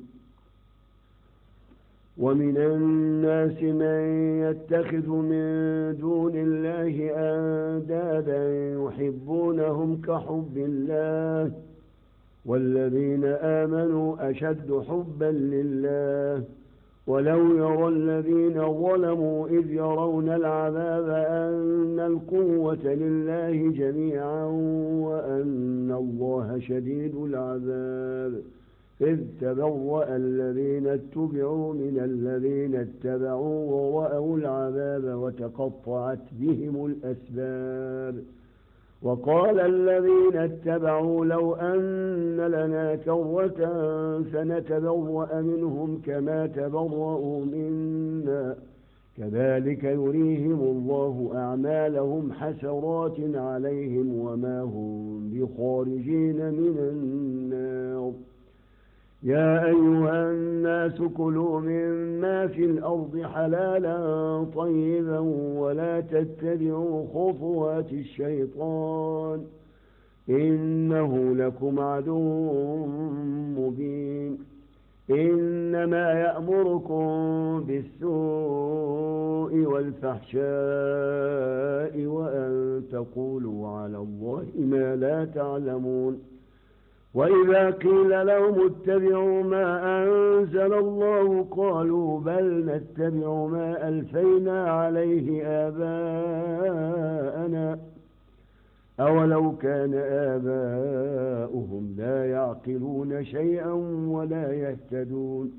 ومن الناس من يتخذ من دون الله أندادا يحبونهم كحب الله والذين آمنوا أشد حبا لله ولو يرى الذين ظلموا إذ يرون العذاب أن القوة لله جميعا وأن الله شديد العذاب إذ تبرأ الذين اتبعوا من الذين اتبعوا ورأوا العذاب وتقطعت بهم الأسباب وقال الذين اتبعوا لو أن لنا كرة فنتبرأ منهم كما تبرأوا منا كذلك يريهم الله أعمالهم حسرات عليهم وما هم بخارجين من النار. يا أيها الناس كلوا مما في الأرض حلالا طيبا ولا تتبعوا خطوات الشيطان إنه لكم عدو مبين. إنما يأمركم بالسوء والفحشاء وأن تقولوا على الله ما لا تعلمون. وإذا قيل لهم اتبعوا ما أنزل الله قالوا بل نتبع ما ألفينا عليه آباءنا أولو كان آباؤهم لا يعقلون شيئا ولا يهتدون.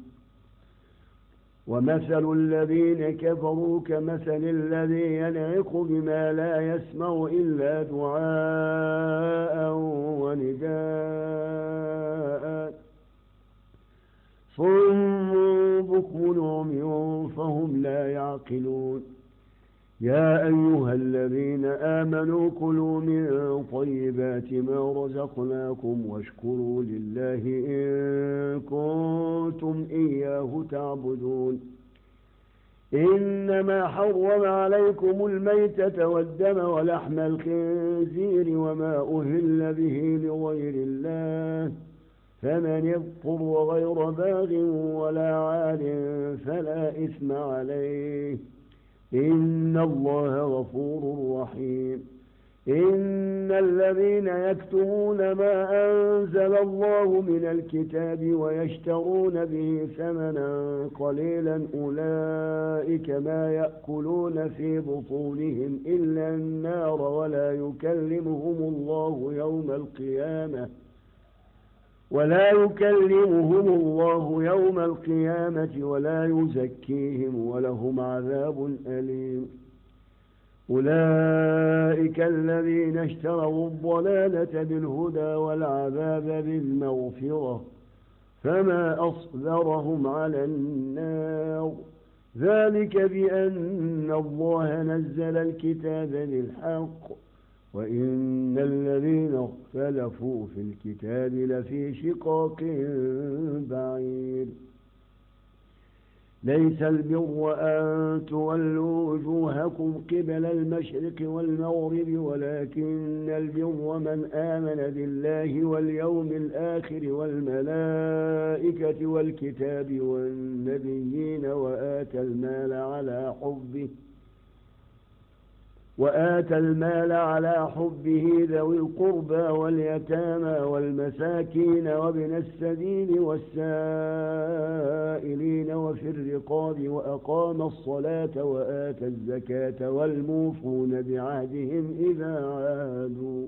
ومثل الذين كفروا كمثل الذي ينعق بما لا يسمع إلا دعاء ونداء صم بكم عمي فهم لا يعقلون. يا أيها الذين آمنوا كلوا من طيبات ما رزقناكم واشكروا لله إن كنتم إياه تعبدون. إنما حرم عليكم الميتة والدم ولحم الخنزير وما أهل به لغير الله فمن اضطر غير باغ ولا عاد فلا إثم عليه إن الله غفور رحيم. إن الذين يكتمون ما أنزل الله من الكتاب ويشترون به ثمنا قليلا أولئك ما يأكلون في بطونهم إلا النار ولا يكلمهم الله يوم القيامة ولا يكلمهم الله يوم القيامة ولا يزكيهم ولهم عذاب أليم. أولئك الذين اشتروا الضلالة بالهدى والعذاب بالمغفرة فما أصبرهم على النار ذلك بأن الله نزل الكتاب بالحق وإن الذين اختلفوا في الكتاب لفي شقاق بعيد. ليس البر أن تولوا وجوهكم قبل المشرق والمغرب ولكن البر من آمن بالله واليوم الآخر والملائكة والكتاب والنبيين وآتى المال على حبه وآتى المال على حبه ذوي القربى واليتامى والمساكين وابن السبيل والسائلين وفي الرقاب وأقام الصلاة وآتى الزكاة والموفون بعهدهم إذا عاهدوا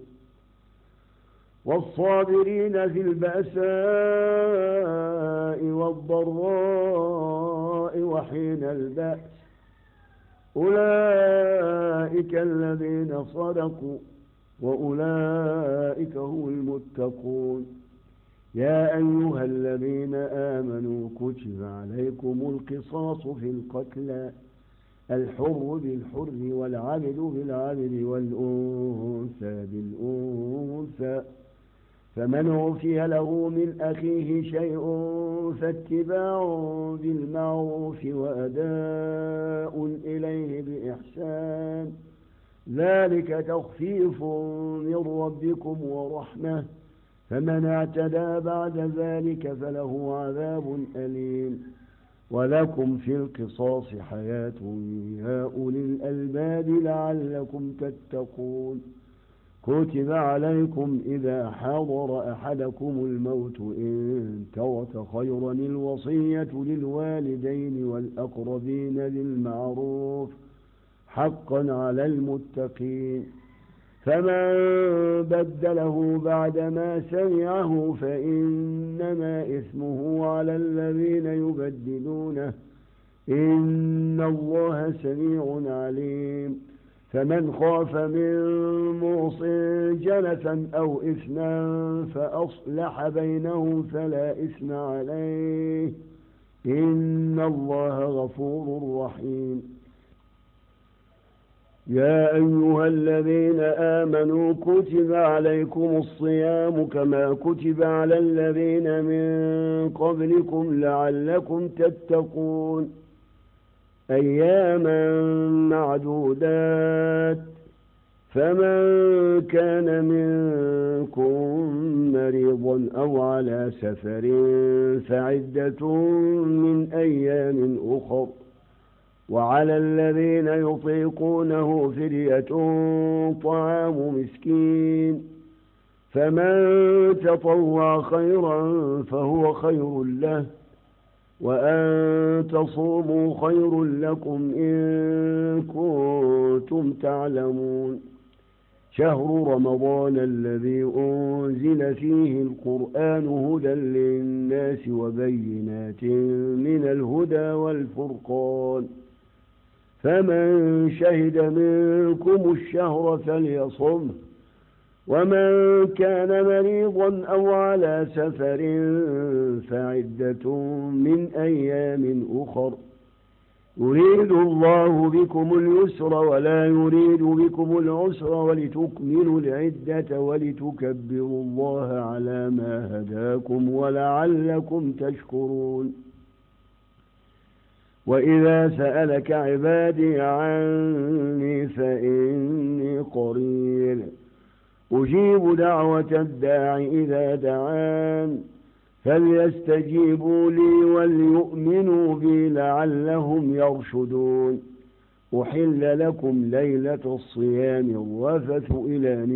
والصابرين في البأساء والضراء وحين البأس أولئك الذين صدقوا وأولئك هم المتقون. يا أيها الذين آمنوا كتب عليكم القصاص في القتلى الحر بالحر والعبد بالعبد والأنثى بالأنثى فمن عفي له من أخيه شيء فاتباع بالمعروف وأداء إليه بإحسان ذلك تخفيف من ربكم ورحمة فمن اعتدى بعد ذلك فله عذاب أليم. ولكم في القصاص حياة يا أولي الألباب لعلكم تتقون. كتب عليكم إذا حضر أحدكم الموت إن ترك خيرا الوصية للوالدين والأقربين بالمعروف حقا على المتقين فمن بدله بعدما سمعه فإنما إثمه على الذين يبدلونه إن الله سميع عليم. فمن خاف من موص جنفا أو إثما فأصلح بينهم فلا إثم عليه إن الله غفور رحيم. يا أيها الذين آمنوا كتب عليكم الصيام كما كتب على الذين من قبلكم لعلكم تتقون أياما معدودات فمن كان منكم مريضا أو على سفر فعدة من أيام أخر وعلى الذين يطيقونه فدية طعام مسكين فمن تطوع خيرا فهو خير له وأن تصوموا خير لكم إن كنتم تعلمون شهر رمضان الذي أنزل فيه القرآن هدى للناس وبينات من الهدى والفرقان فمن شهد منكم الشهر فليصمه ومن كان مريضا أو على سفر فعدة من أيام أخر يريد الله بكم اليسر ولا يريد بكم العسر ولتكملوا العدة ولتكبروا الله على ما هداكم ولعلكم تشكرون وإذا سألك عبادي عني فإني قريب أجيب دعوة الداع إذا دعان فليستجيبوا لي وليؤمنوا بي لعلهم يرشدون أحل لكم ليلة الصيام الرفث إلى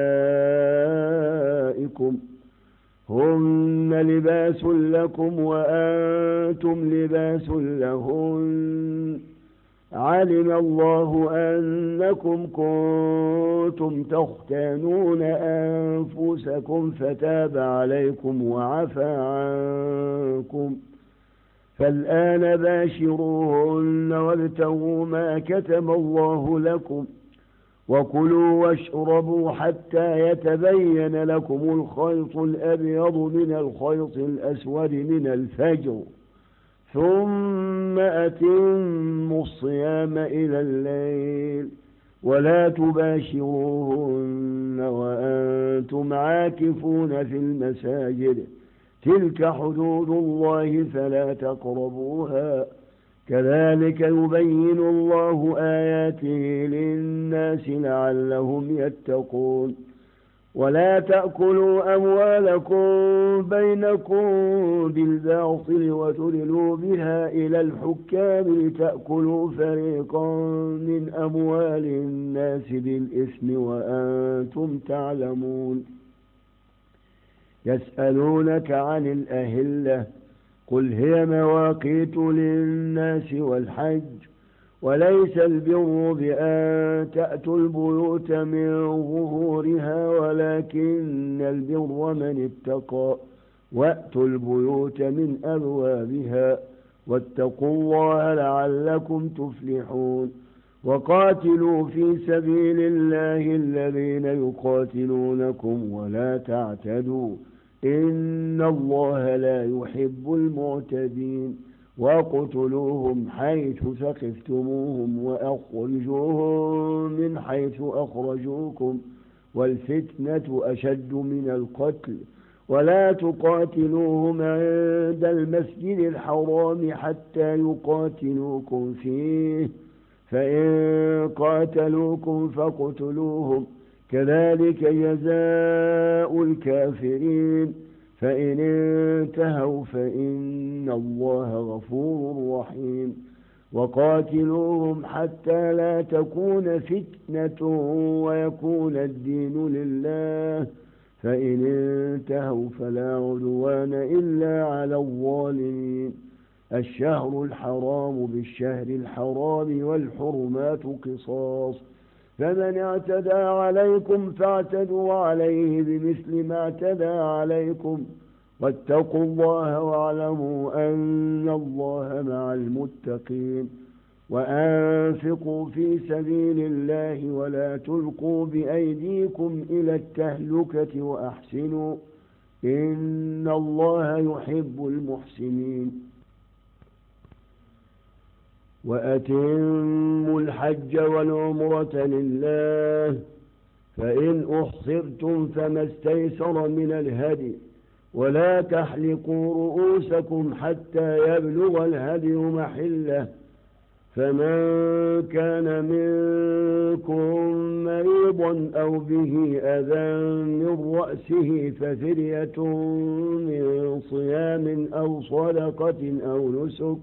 نسائكم هن لباس لكم وأنتم لباس لهن علم الله أنكم كنتم تختانون أنفسكم فتاب عليكم وعفى عنكم فالآن باشروهن وابتغوا ما كتب الله لكم وكلوا واشربوا حتى يتبين لكم الخيط الأبيض من الخيط الأسود من الفجر ثم أتموا الصيام إلى الليل ولا تباشروهن وأنتم عاكفون في المساجد تلك حدود الله فلا تقربوها كذلك يبين الله آياته للناس لعلهم يتقون ولا تأكلوا أموالكم بينكم بالباطل وتدلوا بها إلى الحكام لتأكلوا فريقا من أموال الناس بالإثم وأنتم تعلمون يسألونك عن الأهلة قل هي مواقيت للناس والحج وليس البر بأن تأتوا البيوت من ظهورها ولكن البر من اتقى وأتوا البيوت من أبوابها واتقوا الله لعلكم تفلحون وقاتلوا في سبيل الله الذين يقاتلونكم ولا تعتدوا إن الله لا يحب المعتدين واقتلوهم حيث ثقفتموهم وأخرجوهم من حيث أخرجوكم والفتنة أشد من القتل ولا تقاتلوهم عند المسجد الحرام حتى يقاتلوكم فيه فإن قاتلوكم فاقتلوهم كذلك جزاء الكافرين فإن انتهوا فإن الله غفور رحيم وقاتلوهم حتى لا تكون فتنة ويكون الدين لله فإن انتهوا فلا عدوان إلا على الظالمين الشهر الحرام بالشهر الحرام والحرمات قصاص فمن اعتدى عليكم فاعتدوا عليه بمثل ما اعتدى عليكم واتقوا الله واعلموا أن الله مع المتقين وأنفقوا في سبيل الله ولا تلقوا بأيديكم إلى التهلكة وأحسنوا إن الله يحب المحسنين وأتموا الحج والعمرة لله، فإن أحصرتم فما استيسر من الهدي، ولا تحلقوا رؤوسكم حتى يبلغ الهدي محله، فمن كان منكم مريضا أو به أذى من رأسه ففدية من صيام أو صدقة أو نسك،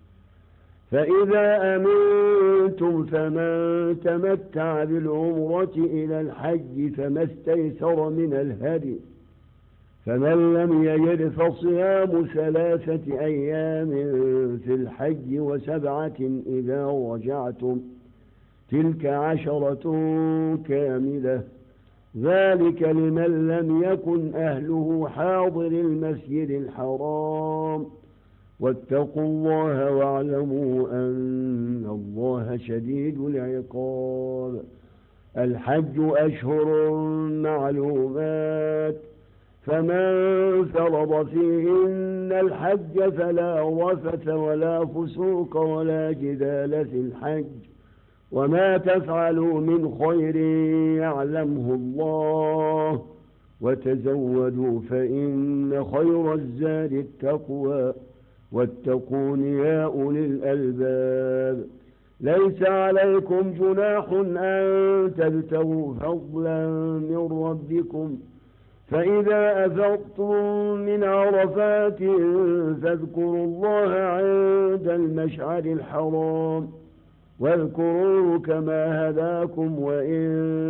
فإذا أمنتم فمن تمتع بالعمرة إلى الحج فما استيسر من الهدي، فمن لم يجد فصيام ثلاثة أيام في الحج وسبعة إذا رجعتم، تلك عشرة كاملة، ذلك لمن لم يكن أهله حاضر المسجد الحرام، واتقوا الله واعلموا أن الله شديد العقاب. الحج أشهر معلومات، فمن فرض فيهن الحج فلا رفث ولا فسوق ولا جدال في الحج، وما تفعلوا من خير يعلمه الله، وتزودوا فإن خير الزاد التقوى، واتقون يا أولي الألباب. ليس عليكم جناح أن تبتغوا فضلا من ربكم، فإذا أفضتم من عرفات فاذكروا الله عند المشعر الحرام، واذكروه كما هداكم وإن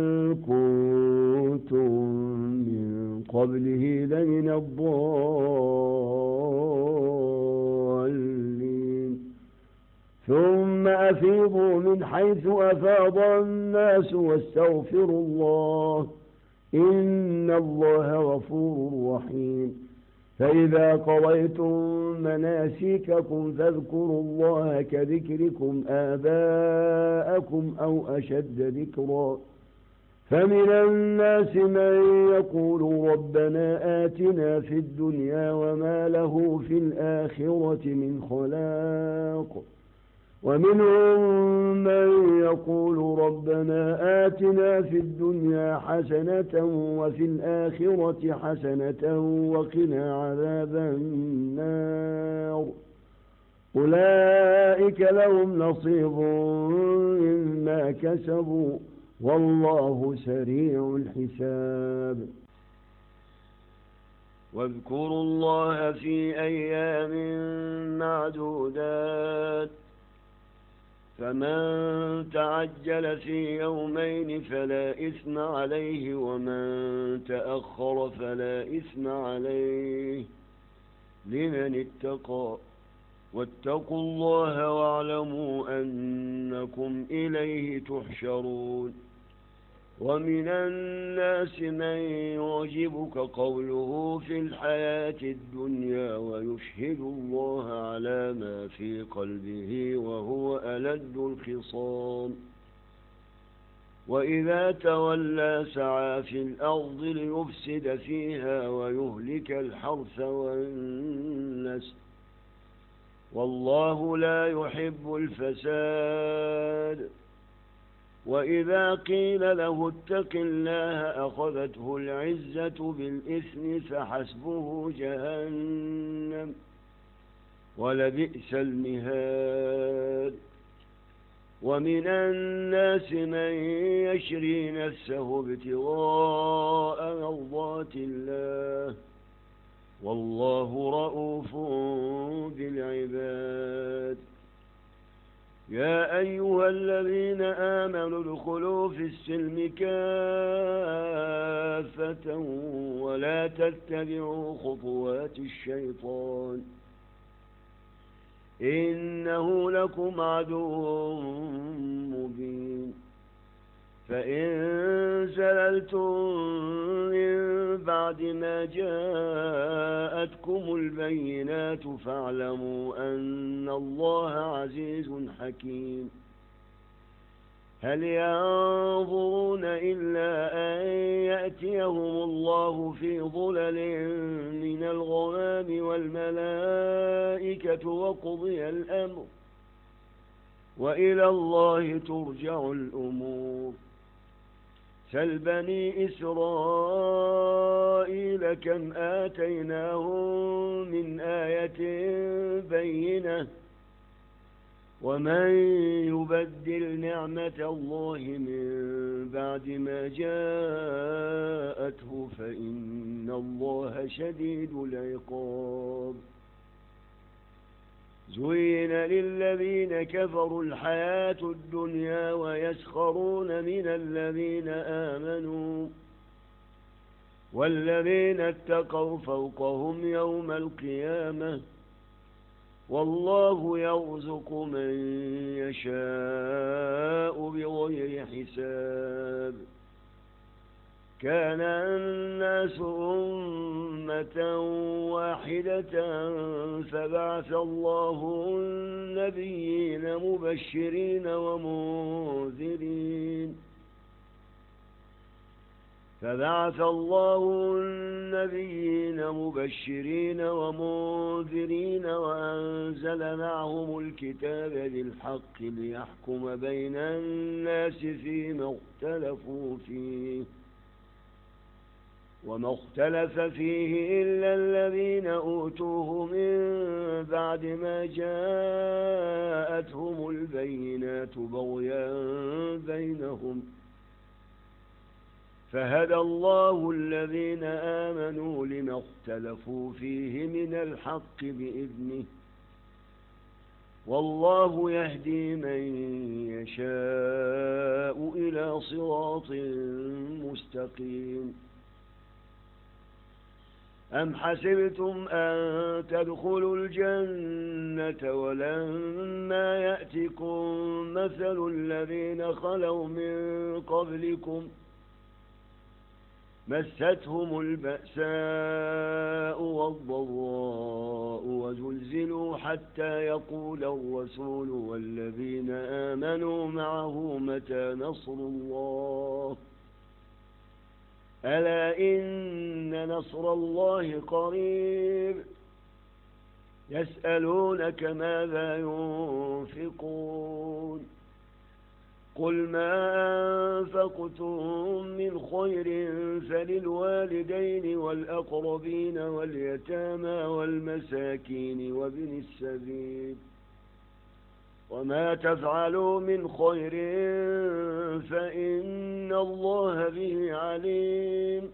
كنتم من قبله لمن الضالين. ثم أفيضوا من حيث أفاض الناس واستغفروا الله، إن الله غفور رحيم. فإذا قضيتم مناسككم فاذكروا الله كذكركم آباءكم أو أشد ذكرا، فمن الناس من يقول ربنا آتنا في الدنيا وما له في الآخرة من خلاق، ومنهم من يقول ربنا آتنا في الدنيا حسنة وفي الآخرة حسنة وقنا عذاب النار. أولئك لهم نصيب مما كسبوا والله سريع الحساب. واذكروا الله في أيام معدودات، فمن تعجل في يومين فلا إثم عليه، ومن تأخر فلا إثم عليه لمن اتقى، واتقوا الله واعلموا أنكم إليه تحشرون. ومن الناس من يعجبك قوله في الحياة الدنيا ويشهد الله على ما في قلبه وهو ألد الخصام، وإذا تولى سعى في الأرض ليفسد فيها ويهلك الحرث والنسل، والله لا يحب الفساد. وإذا قيل له اتق الله أخذته العزة بالإثم فحسبه جهنم ولبئس المهاد. ومن الناس من يشري نفسه ابتغاء مرضات الله، والله رؤوف بالعباد. يا أيها الذين آمنوا ادخلوا في السلم كافة ولا تتبعوا خطوات الشيطان، إنه لكم عدو مبين. فإن زللتم من بعد ما جاءتكم البينات فاعلموا أن الله عزيز حكيم. هل ينظرون إلا أن يأتيهم الله في ظلل من الغمام والملائكة وقضي الأمر وإلى الله ترجع الأمور. سل بني إسرائيل كم آتيناهم من آية بينة ومن يبدل نعمة الله من بعد ما جاءته فإن الله شديد العقاب. زين للذين كفروا الحياة الدنيا ويسخرون من الذين آمنوا والذين اتقوا فوقهم يوم القيامة والله يرزق من يشاء بغير حساب. كان الناس أمة واحدة فبعث الله النبيين مبشرين ومنذرين فبعث الله النبيين مبشرين ومنذرين وأنزل معهم الكتاب بالحق ليحكم بين الناس فيما اختلفوا فيه وما اختلف فيه إلا الذين أوتوه من بعد ما جاءتهم البينات بغيا بينهم فهدى الله الذين آمنوا لما اختلفوا فيه من الحق بإذنه والله يهدي من يشاء إلى صراط مستقيم. أم حسبتم أن تدخلوا الجنة ولما يأتكم مثل الذين خلوا من قبلكم مستهم البأساء والضراء وزلزلوا حتى يقول الرسول والذين آمنوا معه متى نصر الله ألا إن نصر الله قريب. يسألونك ماذا ينفقون قل ما أنفقتم من خير فللوالدين والأقربين واليتامى والمساكين وابن السبيل وما تفعلوا من خير فإن الله به عليم.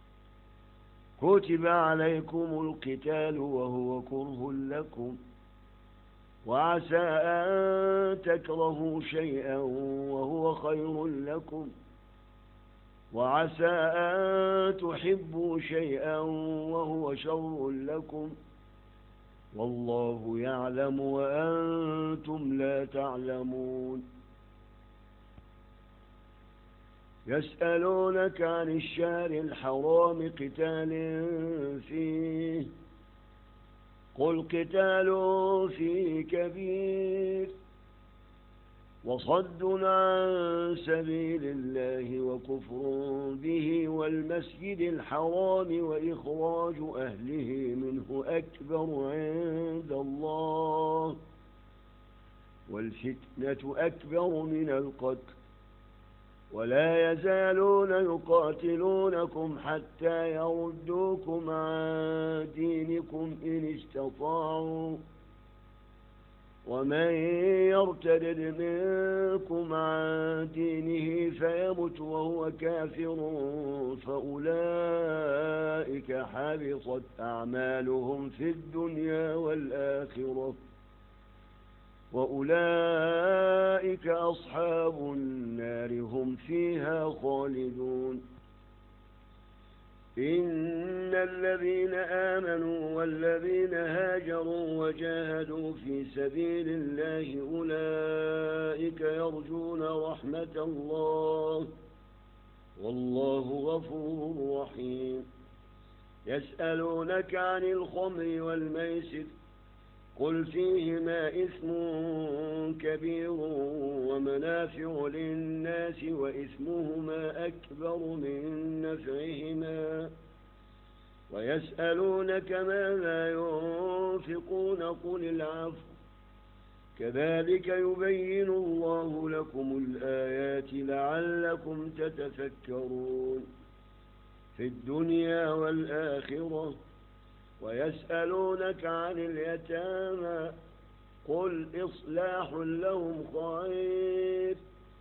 كتب عليكم القتال وهو كره لكم وعسى أن تكرهوا شيئا وهو خير لكم وعسى أن تحبوا شيئا وهو شر لكم والله يعلم وأنتم لا تعلمون. يسألونك عن الشهر الحرام قتال فيه قل قتال فيه كبير وصد عن سبيل الله وكفر به والمسجد الحرام وإخراج أهله منه أكبر عند الله والفتنة أكبر من القتل ولا يزالون يقاتلونكم حتى يردوكم عن دينكم إن استطاعوا ومن يرتد منكم عن دينه فيمت وهو كافر فأولئك حبطت أعمالهم في الدنيا والآخرة وأولئك أصحاب النار هم فيها خالدون. إن الذين آمنوا والذين هاجروا وجاهدوا في سبيل الله أولئك يرجون رحمة الله والله غفور رحيم. يسألونك عن الخمر والميسر قل فيهما إثم كبير ومنافع للناس وإثمهما أكبر من نفعهما ويسألونك ماذا ينفقون قل العفو كذلك يبين الله لكم الآيات لعلكم تتفكرون في الدنيا والآخرة. ويسألونك عن اليتامى قل إصلاح لهم خير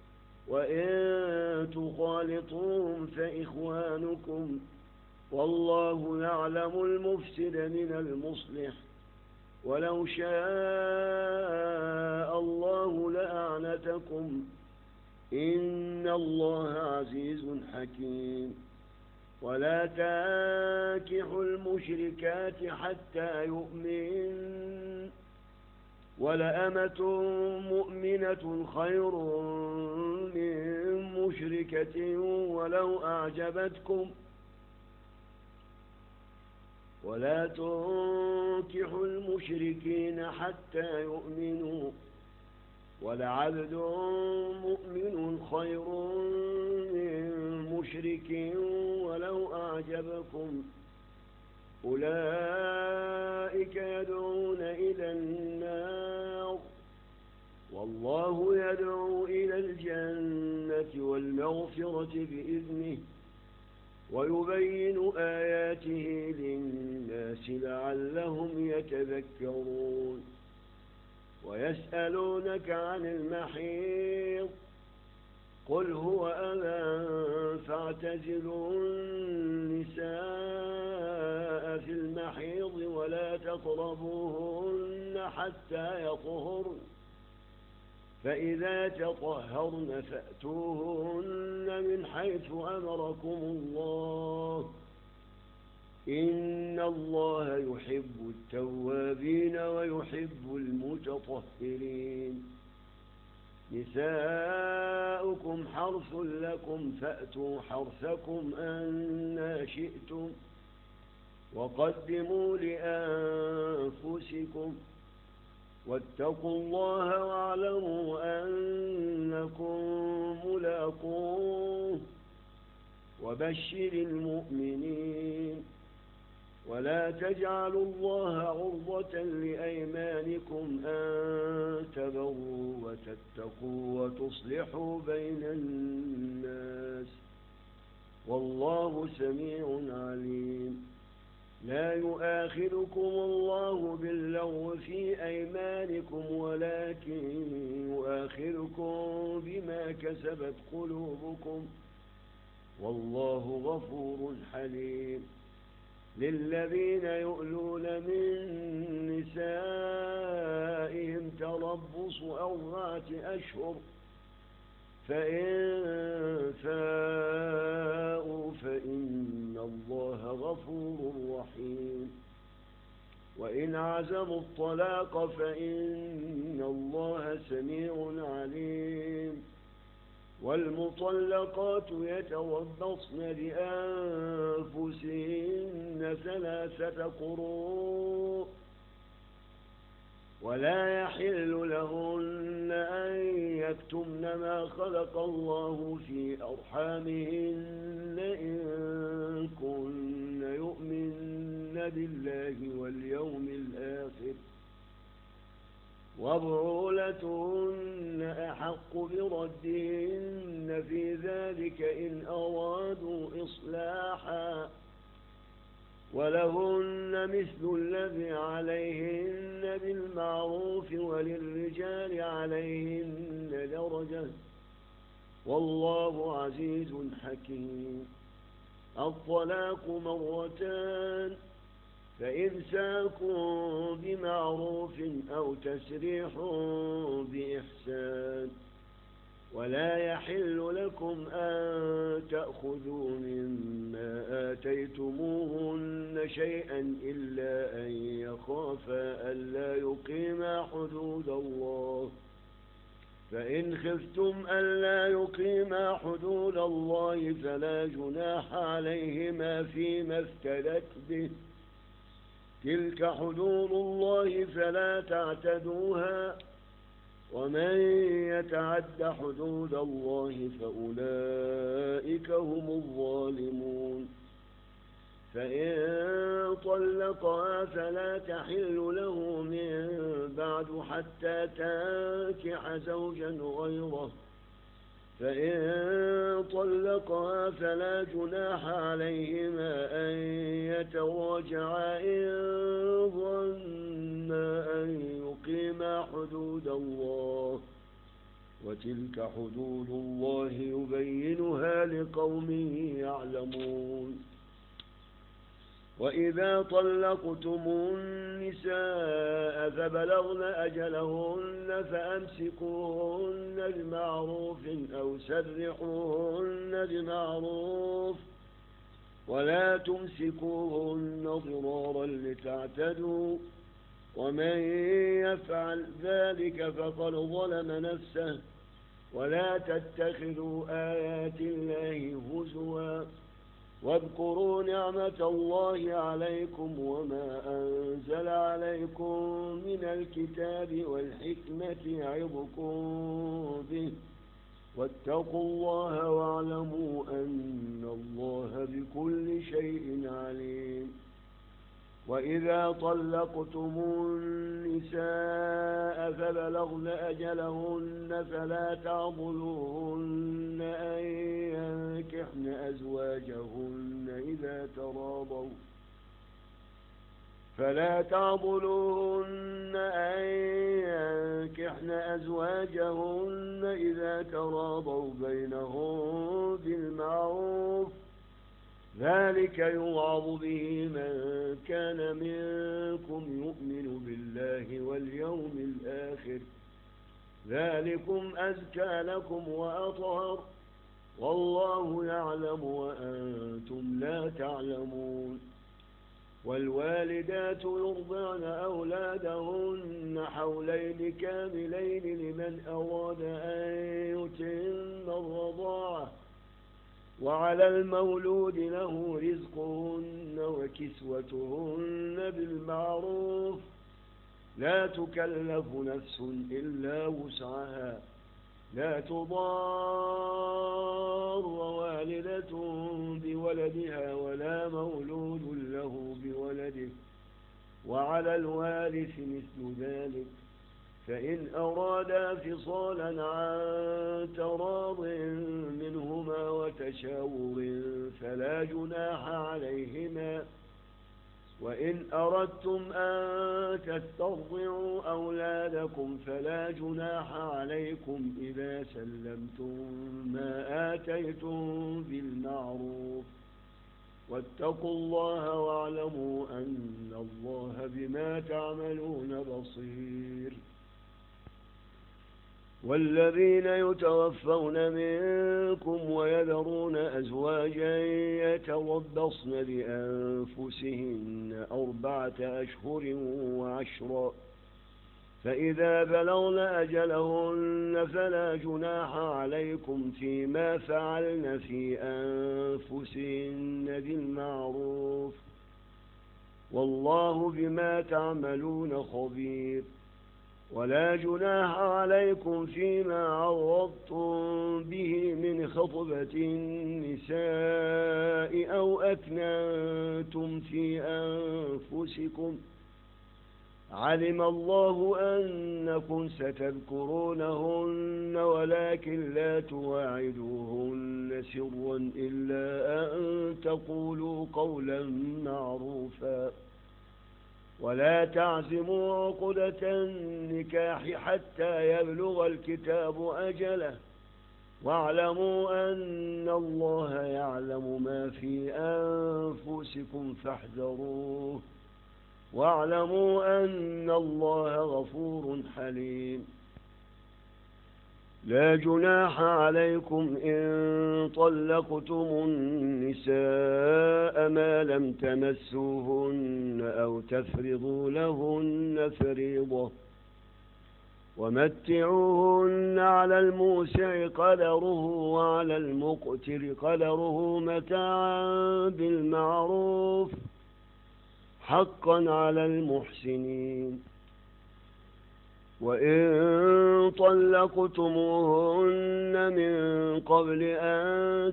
وإن تخالطوهم فإخوانكم والله يعلم المفسد من المصلح ولو شاء الله لأعنتكم إن الله عزيز حكيم. ولا تنكحوا المشركات حتى يؤمن ولأمة مؤمنة خير من مشركة ولو أعجبتكم. ولا تنكحوا المشركين حتى يؤمنوا ولعبد مؤمن خير من مشرك ولو أعجبكم. أولئك يدعون إلى النار والله يدعو إلى الجنة والمغفرة بإذنه ويبين آياته للناس لعلهم يتذكرون. ويسألونك عن المحيض قل هو أذى فاعتزلوا النساء في المحيض ولا تقربوهن حتى يطهرن فإذا تطهرن فأتوهن من حيث أمركم الله إن الله يحب التوابين ويحب المتطهرين. نساؤكم حرث لكم فأتوا حرثكم أنى شئتم وقدموا لأنفسكم واتقوا الله واعلموا أنكم ملاقوه وبشر المؤمنين. ولا تجعلوا الله عرضة لأيمانكم أن تبروا وتتقوا وتصلحوا بين الناس والله سميع عليم. لا يؤاخذكم الله باللغو في أيمانكم ولكن يؤاخذكم بما كسبت قلوبكم والله غفور حليم. للذين يؤلون من نسائهم تربص أربعة أشهر فإن فاءوا فإن الله غفور رحيم. وإن عزموا الطلاق فإن الله سميع عليم. والمطلقات يتربصن بأنفسهن ثلاثة قروء ولا يحل لهن أن يكتمن ما خلق الله في أرحامهن إن كن يؤمن بالله واليوم الآخر وبعولتهن أحق بردهن في ذلك إن أرادوا إصلاحا ولهن مثل الذي عليهن بالمعروف وللرجال عليهن درجة والله عزيز حكيم. الطلاق مرتان فإمساك بمعروف أو تسريح بإحسان. ولا يحل لكم أن تأخذوا مما آتيتموهن شيئا إلا أن يخافا ألا يقيما حدود الله فإن خفتم ألا يقيما حدود الله فلا جناح عليهما فيما افتدت به تلك حدود الله فلا تعتدوها ومن يتعد حدود الله فأولئك هم الظالمون. فإن طلقها فلا تحل له من بعد بعد حتى تنكح زوجا غيره، فإن طلقها فلا جناح عليهما أن يتراجعا إن ظنا أن يقيما حدود الله، وتلك حدود الله يبينها لقوم يعلمون. وإذا طلقتم النساء فبلغن أجلهن فأمسكوهن بمعروف أو سرحوهن بمعروف، ولا تمسكوهن ضرارا لتعتدوا، ومن يفعل ذلك فقد ظلم نفسه. ولا تتخذوا آيات الله هزوا، واذكروا نعمة الله عليكم وما أنزل عليكم من الكتاب والحكمة يعظكم به، واتقوا الله واعلموا أن الله بكل شيء عليم. وإذا طلقتم النساء فبلغن أجلهن فلا تعضلوهن أن ينكحن أزواجهن إذا تراضوا فلا تعضلوهن أن ينكحن أزواجهن إذا تراضوا بينهم بالمعروف، ذلك يوعظ به من كان منكم يؤمن بالله واليوم الآخر، ذلكم أزكى لكم وأطهر، والله يعلم وأنتم لا تعلمون. والوالدات يرضعن أولادهن حولين كاملين لمن أراد أن يتم الرضاعة، وعلى المولود له رزقهن وكسوتهن بالمعروف، لا تكلف نفس إلا وسعها، لا تضار والدة بولدها ولا مولود له بولده، وعلى الوارث مثل ذلك، فإن أرادا فصالا عن تراض منهما وتشاور فلا جناح عليهما. وإن أردتم أن تسترضعوا أولادكم فلا جناح عليكم إذا سلمتم ما آتيتم بالمعروف، واتقوا الله واعلموا أن الله بما تعملون بصير. والذين يتوفون منكم ويذرون أزواجا يتربصن بأنفسهن أربعة أشهر وعشرا، فإذا بلغن أجلهن فلا جناح عليكم فيما فعلن في أنفسهن بالمعروف، والله بما تعملون خبير. ولا جناح عليكم فيما عرضتم به من خطبة النساء أو أكننتم في أنفسكم، علم الله أنكم ستذكرونهن ولكن لا تواعدوهن سرا إلا أن تقولوا قولا معروفا، ولا تعزموا عقدة النكاح حتى يبلغ الكتاب أجله، واعلموا أن الله يعلم ما في أنفسكم فاحذروه، واعلموا أن الله غفور حليم. لا جناح عليكم إن طلقتم النساء ما لم تمسوهن أو تفرضوا لهن فريضة، ومتعوهن على الموسع قدره وعلى المقتر قدره متاعا بالمعروف، حقا على المحسنين. وإن طلقتموهن من قبل أن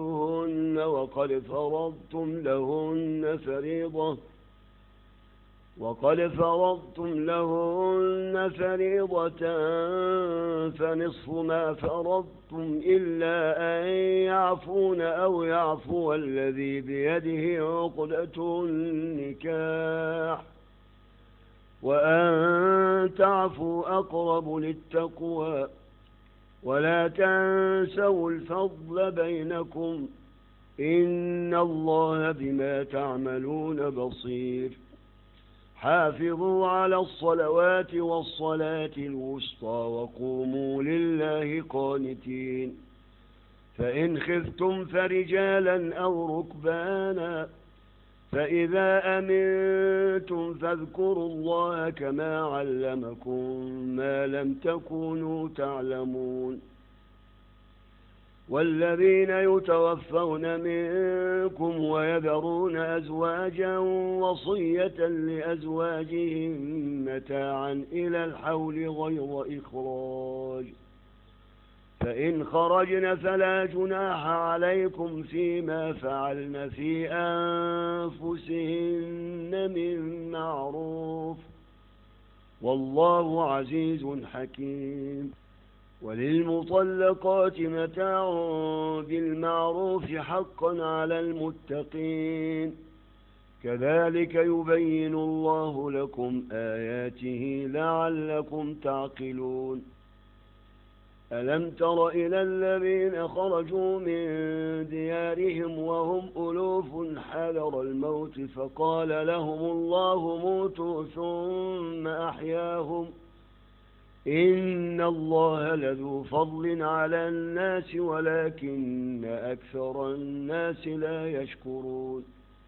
تمسوهن وقد فرضتم لهن فريضة وقد فرضتم لهن فريضة فنصف ما فرضتم إلا أن يعفون أو يعفو الذي بيده عقدة النكاح وأن تعفوا أقرب للتقوى ولا تنسوا الفضل بينكم إن الله بما تعملون بصير حافظوا على الصلوات والصلاة الوسطى وقوموا لله قانتين فإن خفتم فرجالا أو ركبانا فإذا أمنتم فاذكروا الله كما علمكم ما لم تكونوا تعلمون والذين يتوفون منكم ويذرون أزواجا وصية لأزواجهم متاعا إلى الحول غير إخراج فإن خرجن فلا جناح عليكم فيما فعلن في أنفسهن من معروف والله عزيز حكيم وللمطلقات متاع بالمعروف حقا على المتقين كذلك يبين الله لكم آياته لعلكم تعقلون ألم تر إلى الذين خرجوا من ديارهم وهم ألوف حذر الموت فقال لهم الله موتوا ثم أحياهم إن الله لذو فضل على الناس ولكن أكثر الناس لا يشكرون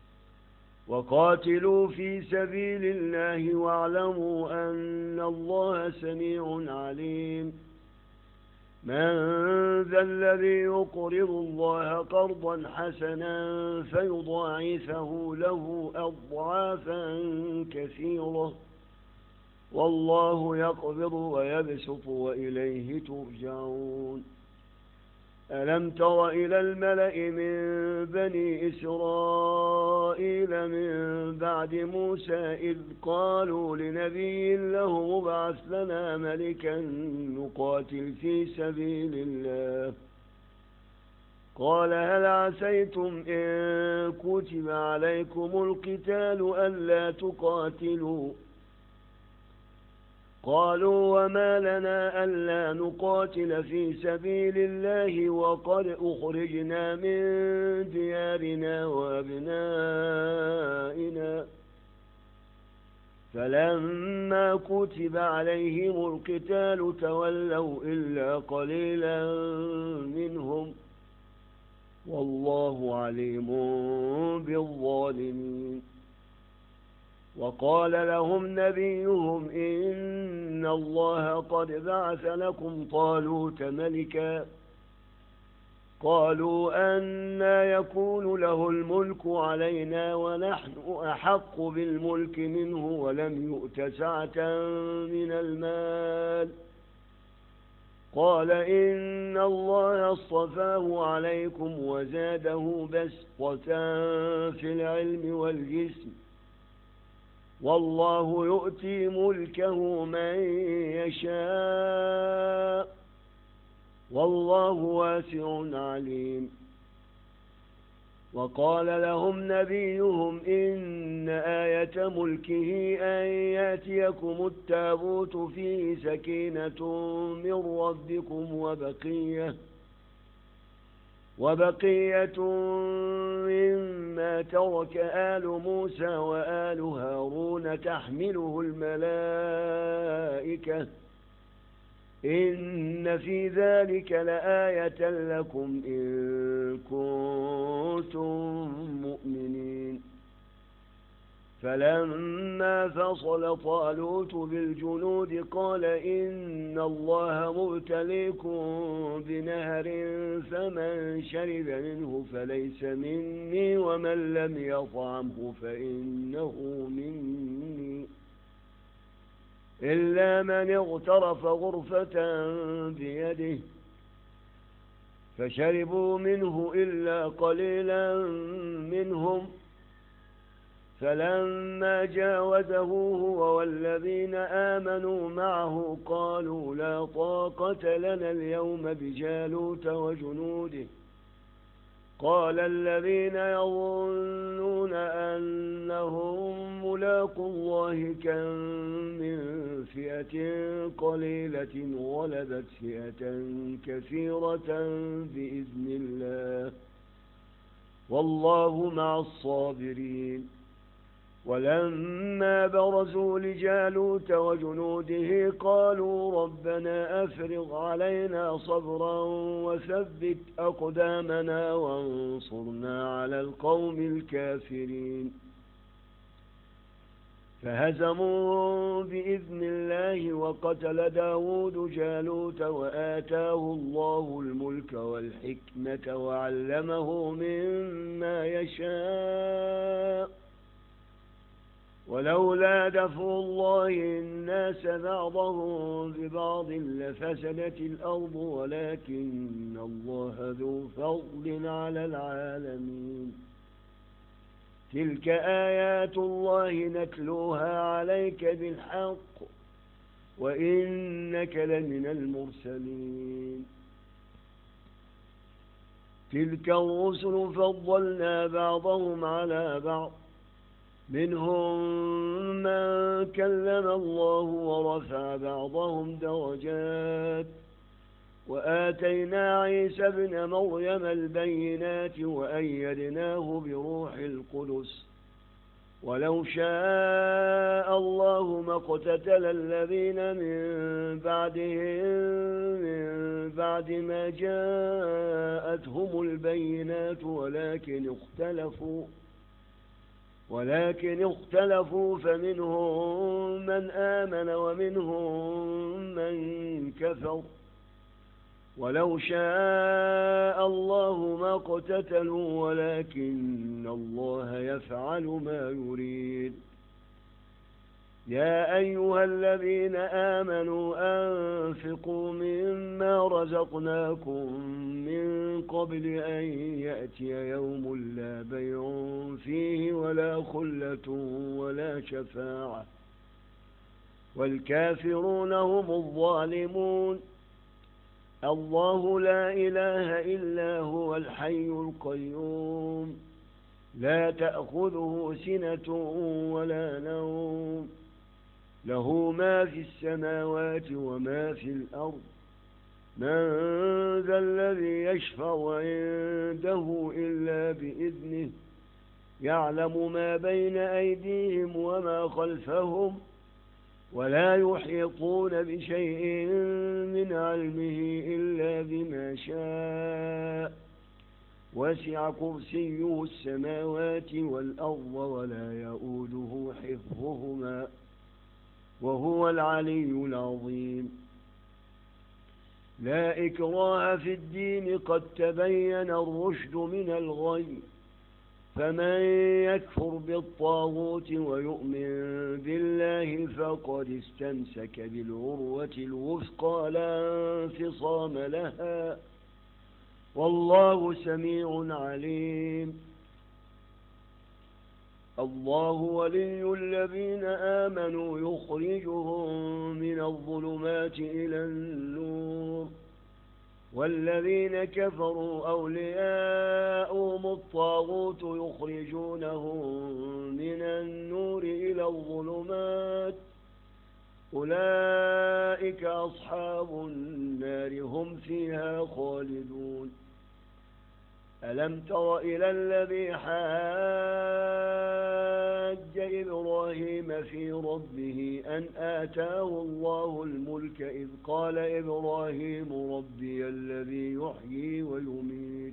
وقاتلوا في سبيل الله واعلموا أن الله سميع عليم من ذا الذي يقرض الله قرضا حسنا فيضاعفه له أضعافا كثيرة والله يقبض ويبسط وإليه ترجعون ألم تر إلى الملأ من بني إسرائيل من بعد موسى إذ قالوا لنبي له ابعث لنا ملكا نقاتل في سبيل الله قال هل عسيتم إن كتب عليكم القتال ألا تقاتلوا قالوا وما لنا ألا نقاتل في سبيل الله وقد أخرجنا من ديارنا وأبنائنا فلما كتب عليهم القتال تولوا إلا قليلا منهم والله عليم بالظالمين وقال لهم نبيهم إن الله قد بعث لكم طالوت ملكا قالوا أنى يكون له الملك علينا ونحن أحق بالملك منه ولم يؤت سعة من المال قال إن الله اصطفاه عليكم وزاده بسطة في العلم والجسم والله يؤتي ملكه من يشاء والله واسع عليم وقال لهم نبيهم إن آية ملكه أن يأتيكم التابوت فيه سكينة من ربكم وبقية وبقية مما ترك آل موسى وآل هارون تحمله الملائكة إن في ذلك لآية لكم إن كنتم مؤمنين فلما فصل طالوت بالجنود قال إن الله مبتليكم بنهر فمن شرب منه فليس مني ومن لم يطعمه فإنه مني إلا من اغترف غرفة بيده فشربوا منه إلا قليلا منهم فلما جاوزه هو والذين آمنوا معه قالوا لا طاقة لنا اليوم بجالوت وجنوده قال الذين يظنون أنهم ملاقو الله كم من فئة قليلة غلبت فئة كثيرة بإذن الله والله مع الصابرين ولما برزوا لجالوت وجنوده قالوا ربنا أفرغ علينا صبرا وثبت أقدامنا وانصرنا على القوم الكافرين فهزموا بإذن الله وقتل داود جالوت وآتاه الله الملك والحكمة وعلمه مما يشاء ولولا دفع الله الناس بعضهم ببعض لفسدت الأرض ولكن الله ذو فضل على العالمين تلك آيات الله نتلوها عليك بالحق وإنك لمن المرسلين تلك الرسل فضلنا بعضهم على بعض منهم من كلم الله ورفع بعضهم درجات وآتينا عيسى ابن مريم البينات وأيدناه بروح القدس ولو شاء الله ما اقتتل الذين من بعدهم من بعد ما جاءتهم البينات ولكن اختلفوا ولكن اختلفوا فمنهم من آمن ومنهم من كفر ولو شاء الله ما اقتتلوا ولكن الله يفعل ما يريد يا أيها الذين آمنوا أنفقوا مما رزقناكم من قبل أن يأتي يوم لا بيع فيه ولا خلة ولا شفاعة والكافرون هم الظالمون الله لا إله إلا هو الحي القيوم لا تأخذه سنة ولا نوم له ما في السماوات وما في الأرض من ذا الذي يشفع عنده إلا بإذنه يعلم ما بين أيديهم وما خلفهم ولا يحيطون بشيء من علمه إلا بما شاء وسع كرسيه السماوات والأرض ولا يؤوده حفظهما وهو العلي العظيم لا إكراه في الدين قد تبين الرشد من الغي فمن يكفر بالطاغوت ويؤمن بالله فقد استمسك بالعروة الوثقى لا انفصام لها والله سميع عليم الله ولي الذين آمنوا يخرجهم من الظلمات إلى النور والذين كفروا أولياؤهم الطاغوت يخرجونهم من النور إلى الظلمات أولئك أصحاب النار هم فيها خالدون ألم تر إلى الذي حاج إبراهيم في ربه أن آتاه الله الملك إذ قال إبراهيم ربي الذي يحيي ويميت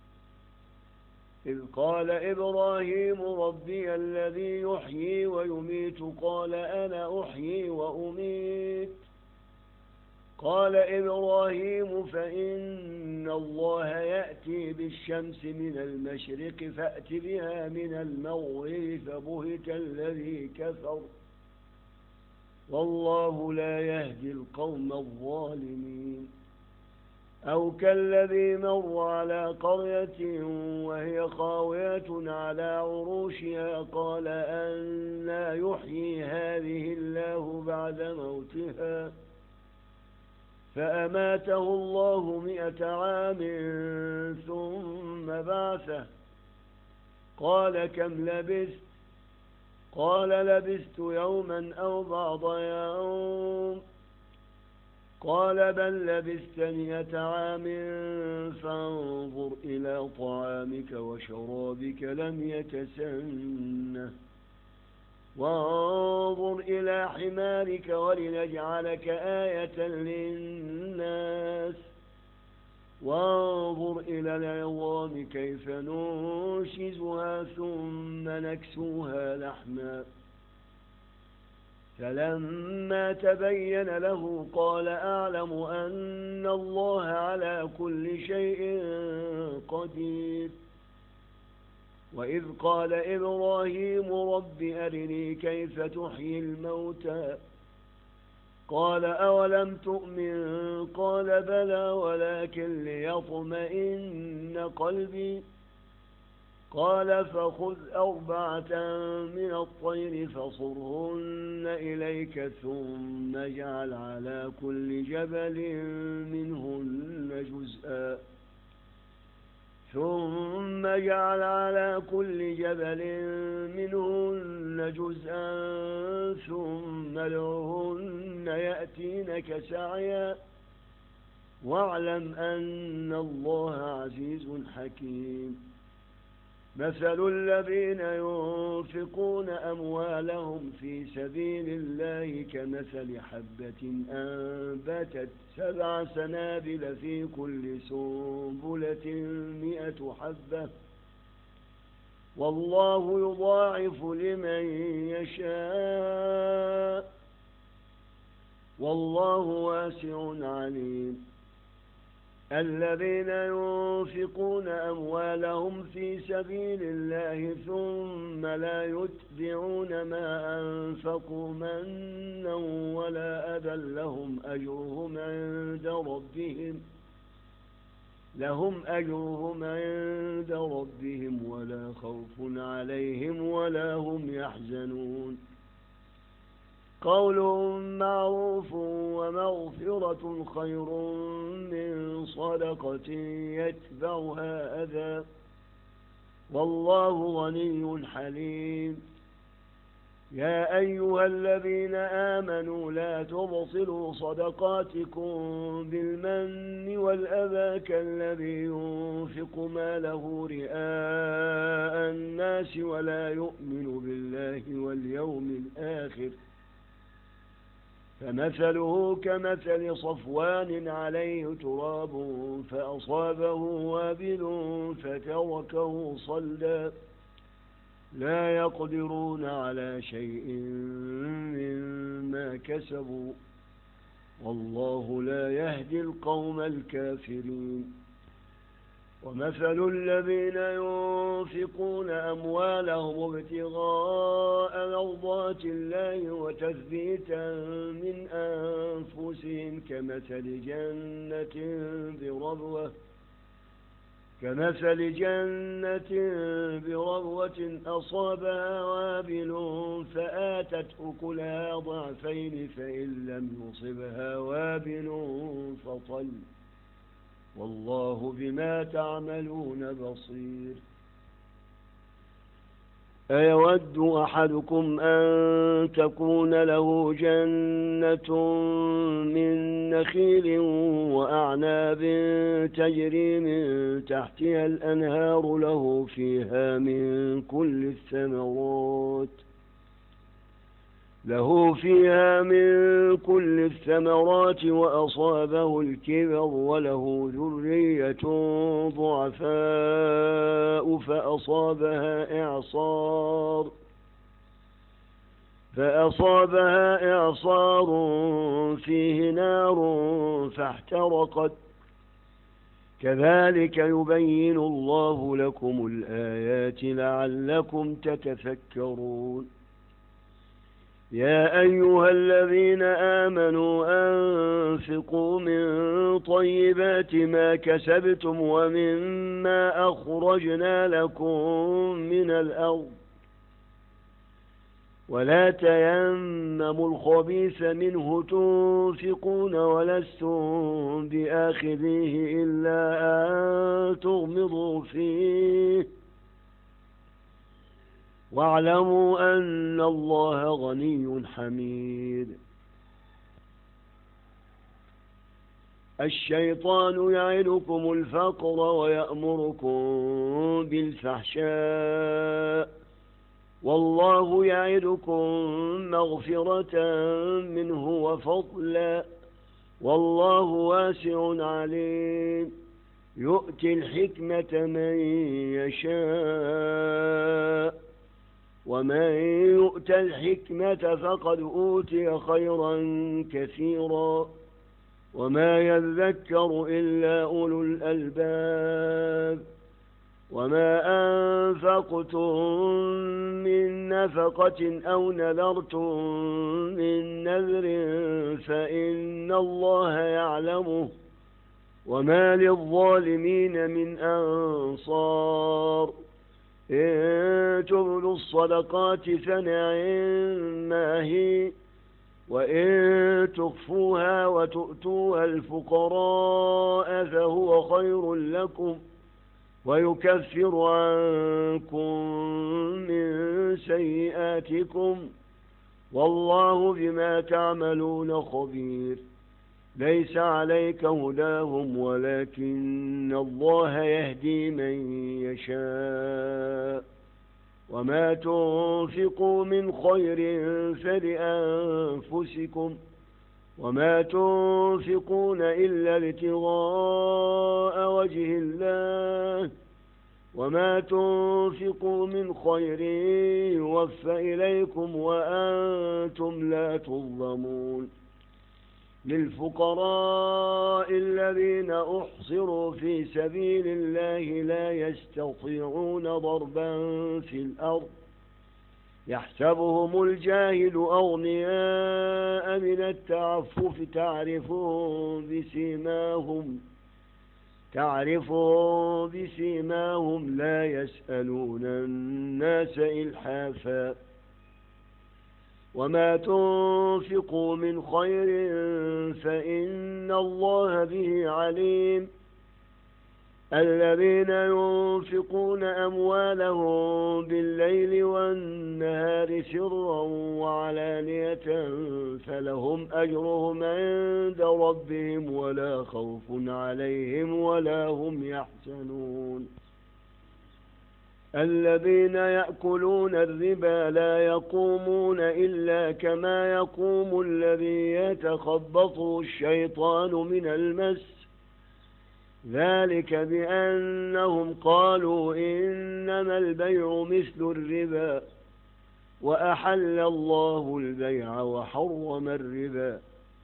إذ قال إبراهيم ربي الذي يحيي ويميت قال أنا أحيي وأميت قال إبراهيم فإن الله يأتي بالشمس من المشرق فأت بها من المغرب فبهت الذي كفر والله لا يهدي القوم الظالمين أو كالذي مر على قرية وهي خاوية على عروشها قال أنى يحيي هذه الله بعد موتها فأماته الله مئة عام ثم بعثه قال كم لبثت قال لبثت يوما أو بعض يوم قال بل لبثت مئة عام فانظر إلى طعامك وشرابك لم يتسنه وانظر إلى حمارك ولنجعلك آية للناس وانظر إلى العظام كيف ننشزها ثم نكسوها لحما فلما تبين له قال أعلم أن الله على كل شيء قدير وإذ قال إبراهيم رب أرني كيف تحيي الموتى قال أولم تؤمن قال بلى ولكن ليطمئن قلبي قال فخذ أربعة من الطير فصرهن إليك ثم اجعل على كل جبل منهن جزءا ثم اجعل على كل جبل منهن جزءا ثم ادعهن يأتينك سعيا واعلم أن الله عزيز حكيم مثل الذين ينفقون أموالهم في سبيل الله كمثل حبة أنبتت سبع سنابل في كل سنبلة مئة حبة والله يضاعف لمن يشاء والله واسع عليم الذين ينفقون أموالهم في سبيل الله ثم لا يتبعون ما أنفقوا منا ولا أذى لهم أجرهم عند ربهم لهم أجرهم عند ربهم ولا خوف عليهم ولا هم يحزنون قول معروف ومغفرة خير من صدقة يتبعها أذى والله غني حليم يا أيها الذين آمنوا لا تبطلوا صدقاتكم بالمن والأذى كالذي ينفق ماله رئاء الناس ولا يؤمن بالله واليوم الآخر فمثله كمثل صفوان عليه تراب فأصابه وابل فتركه صلدا لا يقدرون على شيء مما كسبوا والله لا يهدي القوم الكافرين ومثل الذين ينفقون أموالهم ابتغاء مرضات الله وتثبيتا من أنفسهم كمثل جنة بربوة كمثل جنة بربوة أصابها وابل فآتت أكلها ضعفين فإن لم يصبها وابل فطل والله بما تعملون بصير أيود أحدكم أن تكون له جنة من نخيل وأعناب تجري من تحتها الأنهار له فيها من كل الثمرات له فيها من كل الثمرات وأصابه الكبر وله ذرية ضعفاء فأصابها إعصار فأصابها إعصار فيه نار فاحترقت كذلك يبين الله لكم الآيات لعلكم تتفكرون يا أيها الذين آمنوا أنفقوا من طيبات ما كسبتم ومما أخرجنا لكم من الأرض ولا تيمموا الخبيث منه تنفقون ولستم بآخذيه إلا أن تغمضوا فيه واعلموا أن الله غني حميد. الشيطان يعدكم الفقر ويأمركم بالفحشاء والله يعدكم مغفرة منه وفضلا والله واسع عليم. يؤتي الحكمة من يشاء ومن يؤت الحكمة فقد أوتي خيرا كثيرا وما يذكر إلا أولو الألباب. وما أنفقتم من نفقة أو نذرتم من نذر فإن الله يعلمه وما للظالمين من أنصار. إن تبدوا الصدقات فنعما هي وإن تخفوها وتؤتوها الفقراء فهو خير لكم ويكفر عنكم من سيئاتكم والله بما تعملون خبير. ليس عليك هداهم ولكن الله يهدي من يشاء وما تنفقوا من خير فلأنفسكم وما تنفقون إلا ابتغاء وجه الله وما تنفقوا من خير يوفى إليكم وأنتم لا تظلمون. للفقراء الذين أحصروا في سبيل الله لا يستطيعون ضربا في الأرض يحسبهم الجاهل أغنياء من التعفف تعرفهم بسيماهم تعرفهم بسيماهم لا يسألون الناس إلحافا. وما تنفقوا من خير فإن الله به عليم. الذين ينفقون أموالهم بالليل والنهار سرا وعلانية فلهم أجرهم عند ربهم ولا خوف عليهم ولا هم يحزنون. الذين يأكلون الربا لا يقومون إلا كما يقوم الذي يتخبطه الشيطان من المس ذلك بأنهم قالوا إنما البيع مثل الربا وأحل الله البيع وحرم الربا.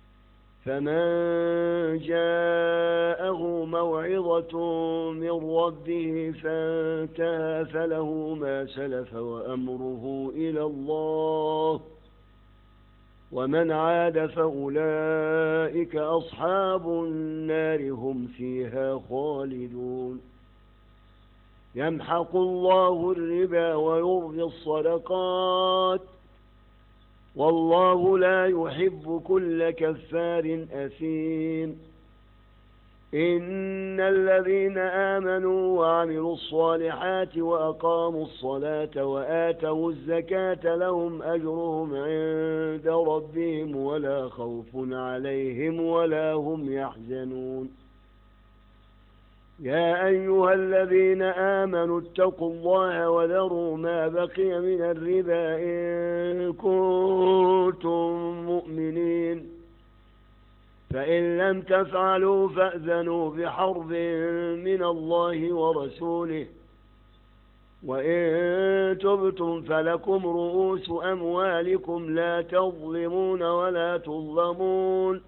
فمن جاءه موعظة من ربه فانتهى فله ما سلف وأمره إلى الله ومن عاد فأولئك أصحاب النار هم فيها خالدون. يمحق الله الربا ويربي الصدقات والله لا يحب كل كفار أثيم. إن الذين آمنوا وعملوا الصالحات وأقاموا الصلاة وآتوا الزكاة لهم أجرهم عند ربهم ولا خوف عليهم ولا هم يحزنون. يا أيها الذين آمنوا اتقوا الله وذروا ما بقي من الربا إن كنتم مؤمنين فإن لم تفعلوا فأذنوا بحرب من الله ورسوله وإن تبتم فلكم رؤوس أموالكم لا تظلمون ولا تظلمون.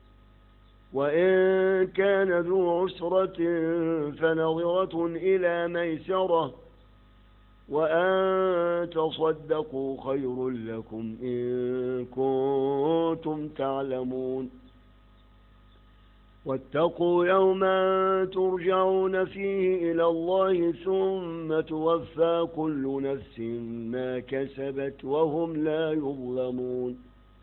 وإن كان ذو عسرة فنظرة إلى ميسرة وأن تصدقوا خير لكم إن كنتم تعلمون واتقوا يوما ترجعون فيه إلى الله ثم توفى كل نفس ما كسبت وهم لا يظلمون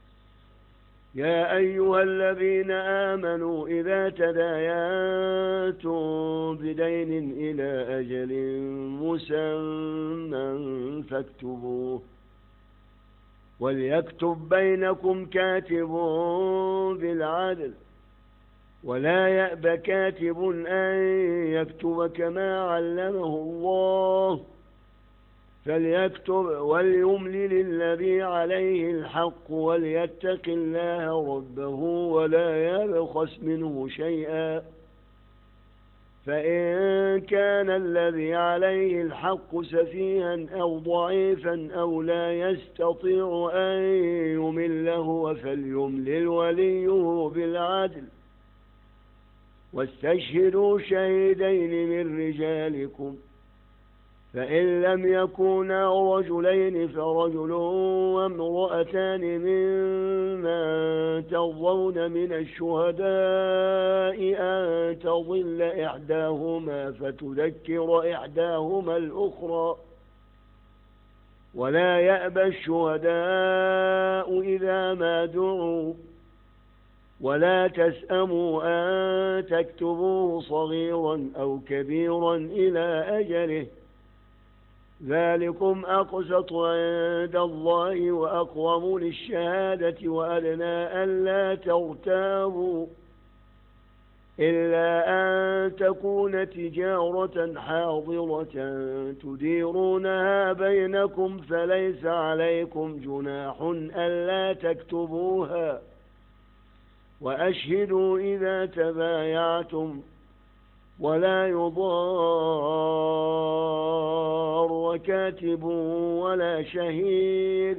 يا أيها الذين آمنوا إذا تداينتم بدين إلى أجل مسمى فاكتبوه وليكتب بينكم كاتب بالعدل ولا يأب كاتب أن يكتب كما علمه الله فليكتب وليملل الذي عليه الحق وليتق الله ربه ولا يبخس منه شيئا فإن كان الذي عليه الحق سفيها أو ضعيفا أو لا يستطيع أن يمله فليملل وليه بالعدل واستشهدوا شهيدين من رجالكم فإن لم يكونا رجلين فرجل وامرأتان ممن ترضون من الشهداء أن تضل إحداهما فتذكر إحداهما الأخرى ولا يأبى الشهداء إذا ما دعوا ولا تسأموا أن تكتبوه صغيرا أو كبيرا إلى أجله ذلكم أقسط عند الله وأقوم للشهادة وأدنى ألا ترتابوا إلا أن تكون تجارة حاضرة تديرونها بينكم فليس عليكم جناح ألا تكتبوها وأشهدوا إذا تبايعتم ولا يضار كاتب ولا شهيد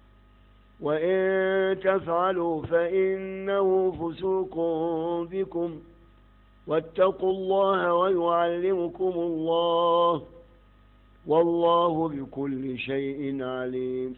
وإن تفعلوا فإنه فسوق بكم واتقوا الله ويعلمكم الله والله بكل شيء عليم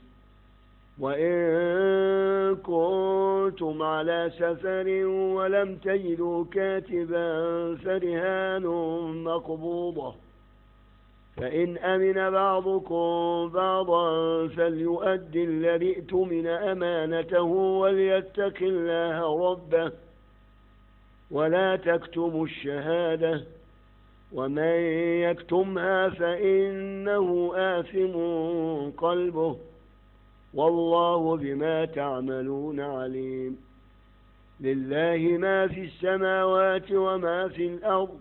وإن كنتم على سفر ولم تجدوا كاتبا فرهان مقبوضة فإن أمن بعضكم بعضا فليؤدي الذي ائتمن أمانته وليتق الله ربه ولا تكتموا الشهادة ومن يكتمها فإنه آثم قلبه والله بما تعملون عليم لله ما في السماوات وما في الأرض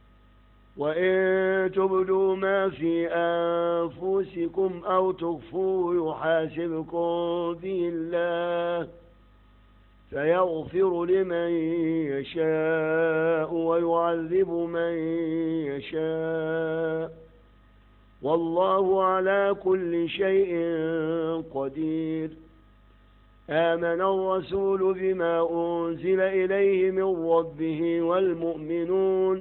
وإن تبدوا ما في أنفسكم أو تخفوه يحاسبكم به الله فيغفر لمن يشاء ويعذب من يشاء والله على كل شيء قدير آمن الرسول بما أنزل إليه من ربه والمؤمنون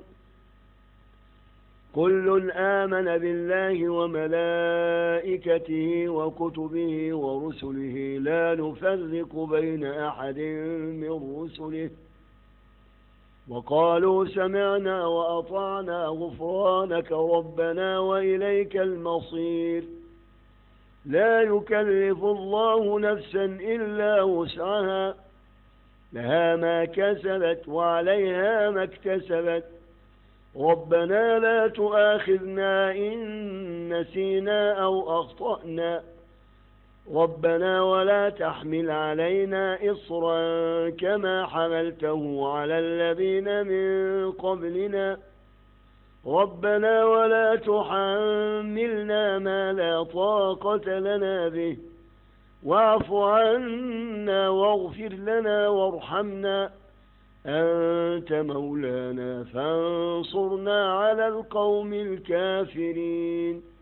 كل آمن بالله وملائكته وكتبه ورسله لا نفرق بين أحد من رسله وقالوا سمعنا وأطعنا غفرانك ربنا وإليك المصير لا يكلف الله نفسا إلا وسعها لها ما كسبت وعليها ما اكتسبت ربنا لا تؤاخذنا إن نسينا أو أخطأنا ربنا ولا تحمل علينا إصرا كما حملته على الذين من قبلنا ربنا ولا تحملنا ما لا طاقة لنا به واعف عنا واغفر لنا وارحمنا أنت مولانا فانصرنا على القوم الكافرين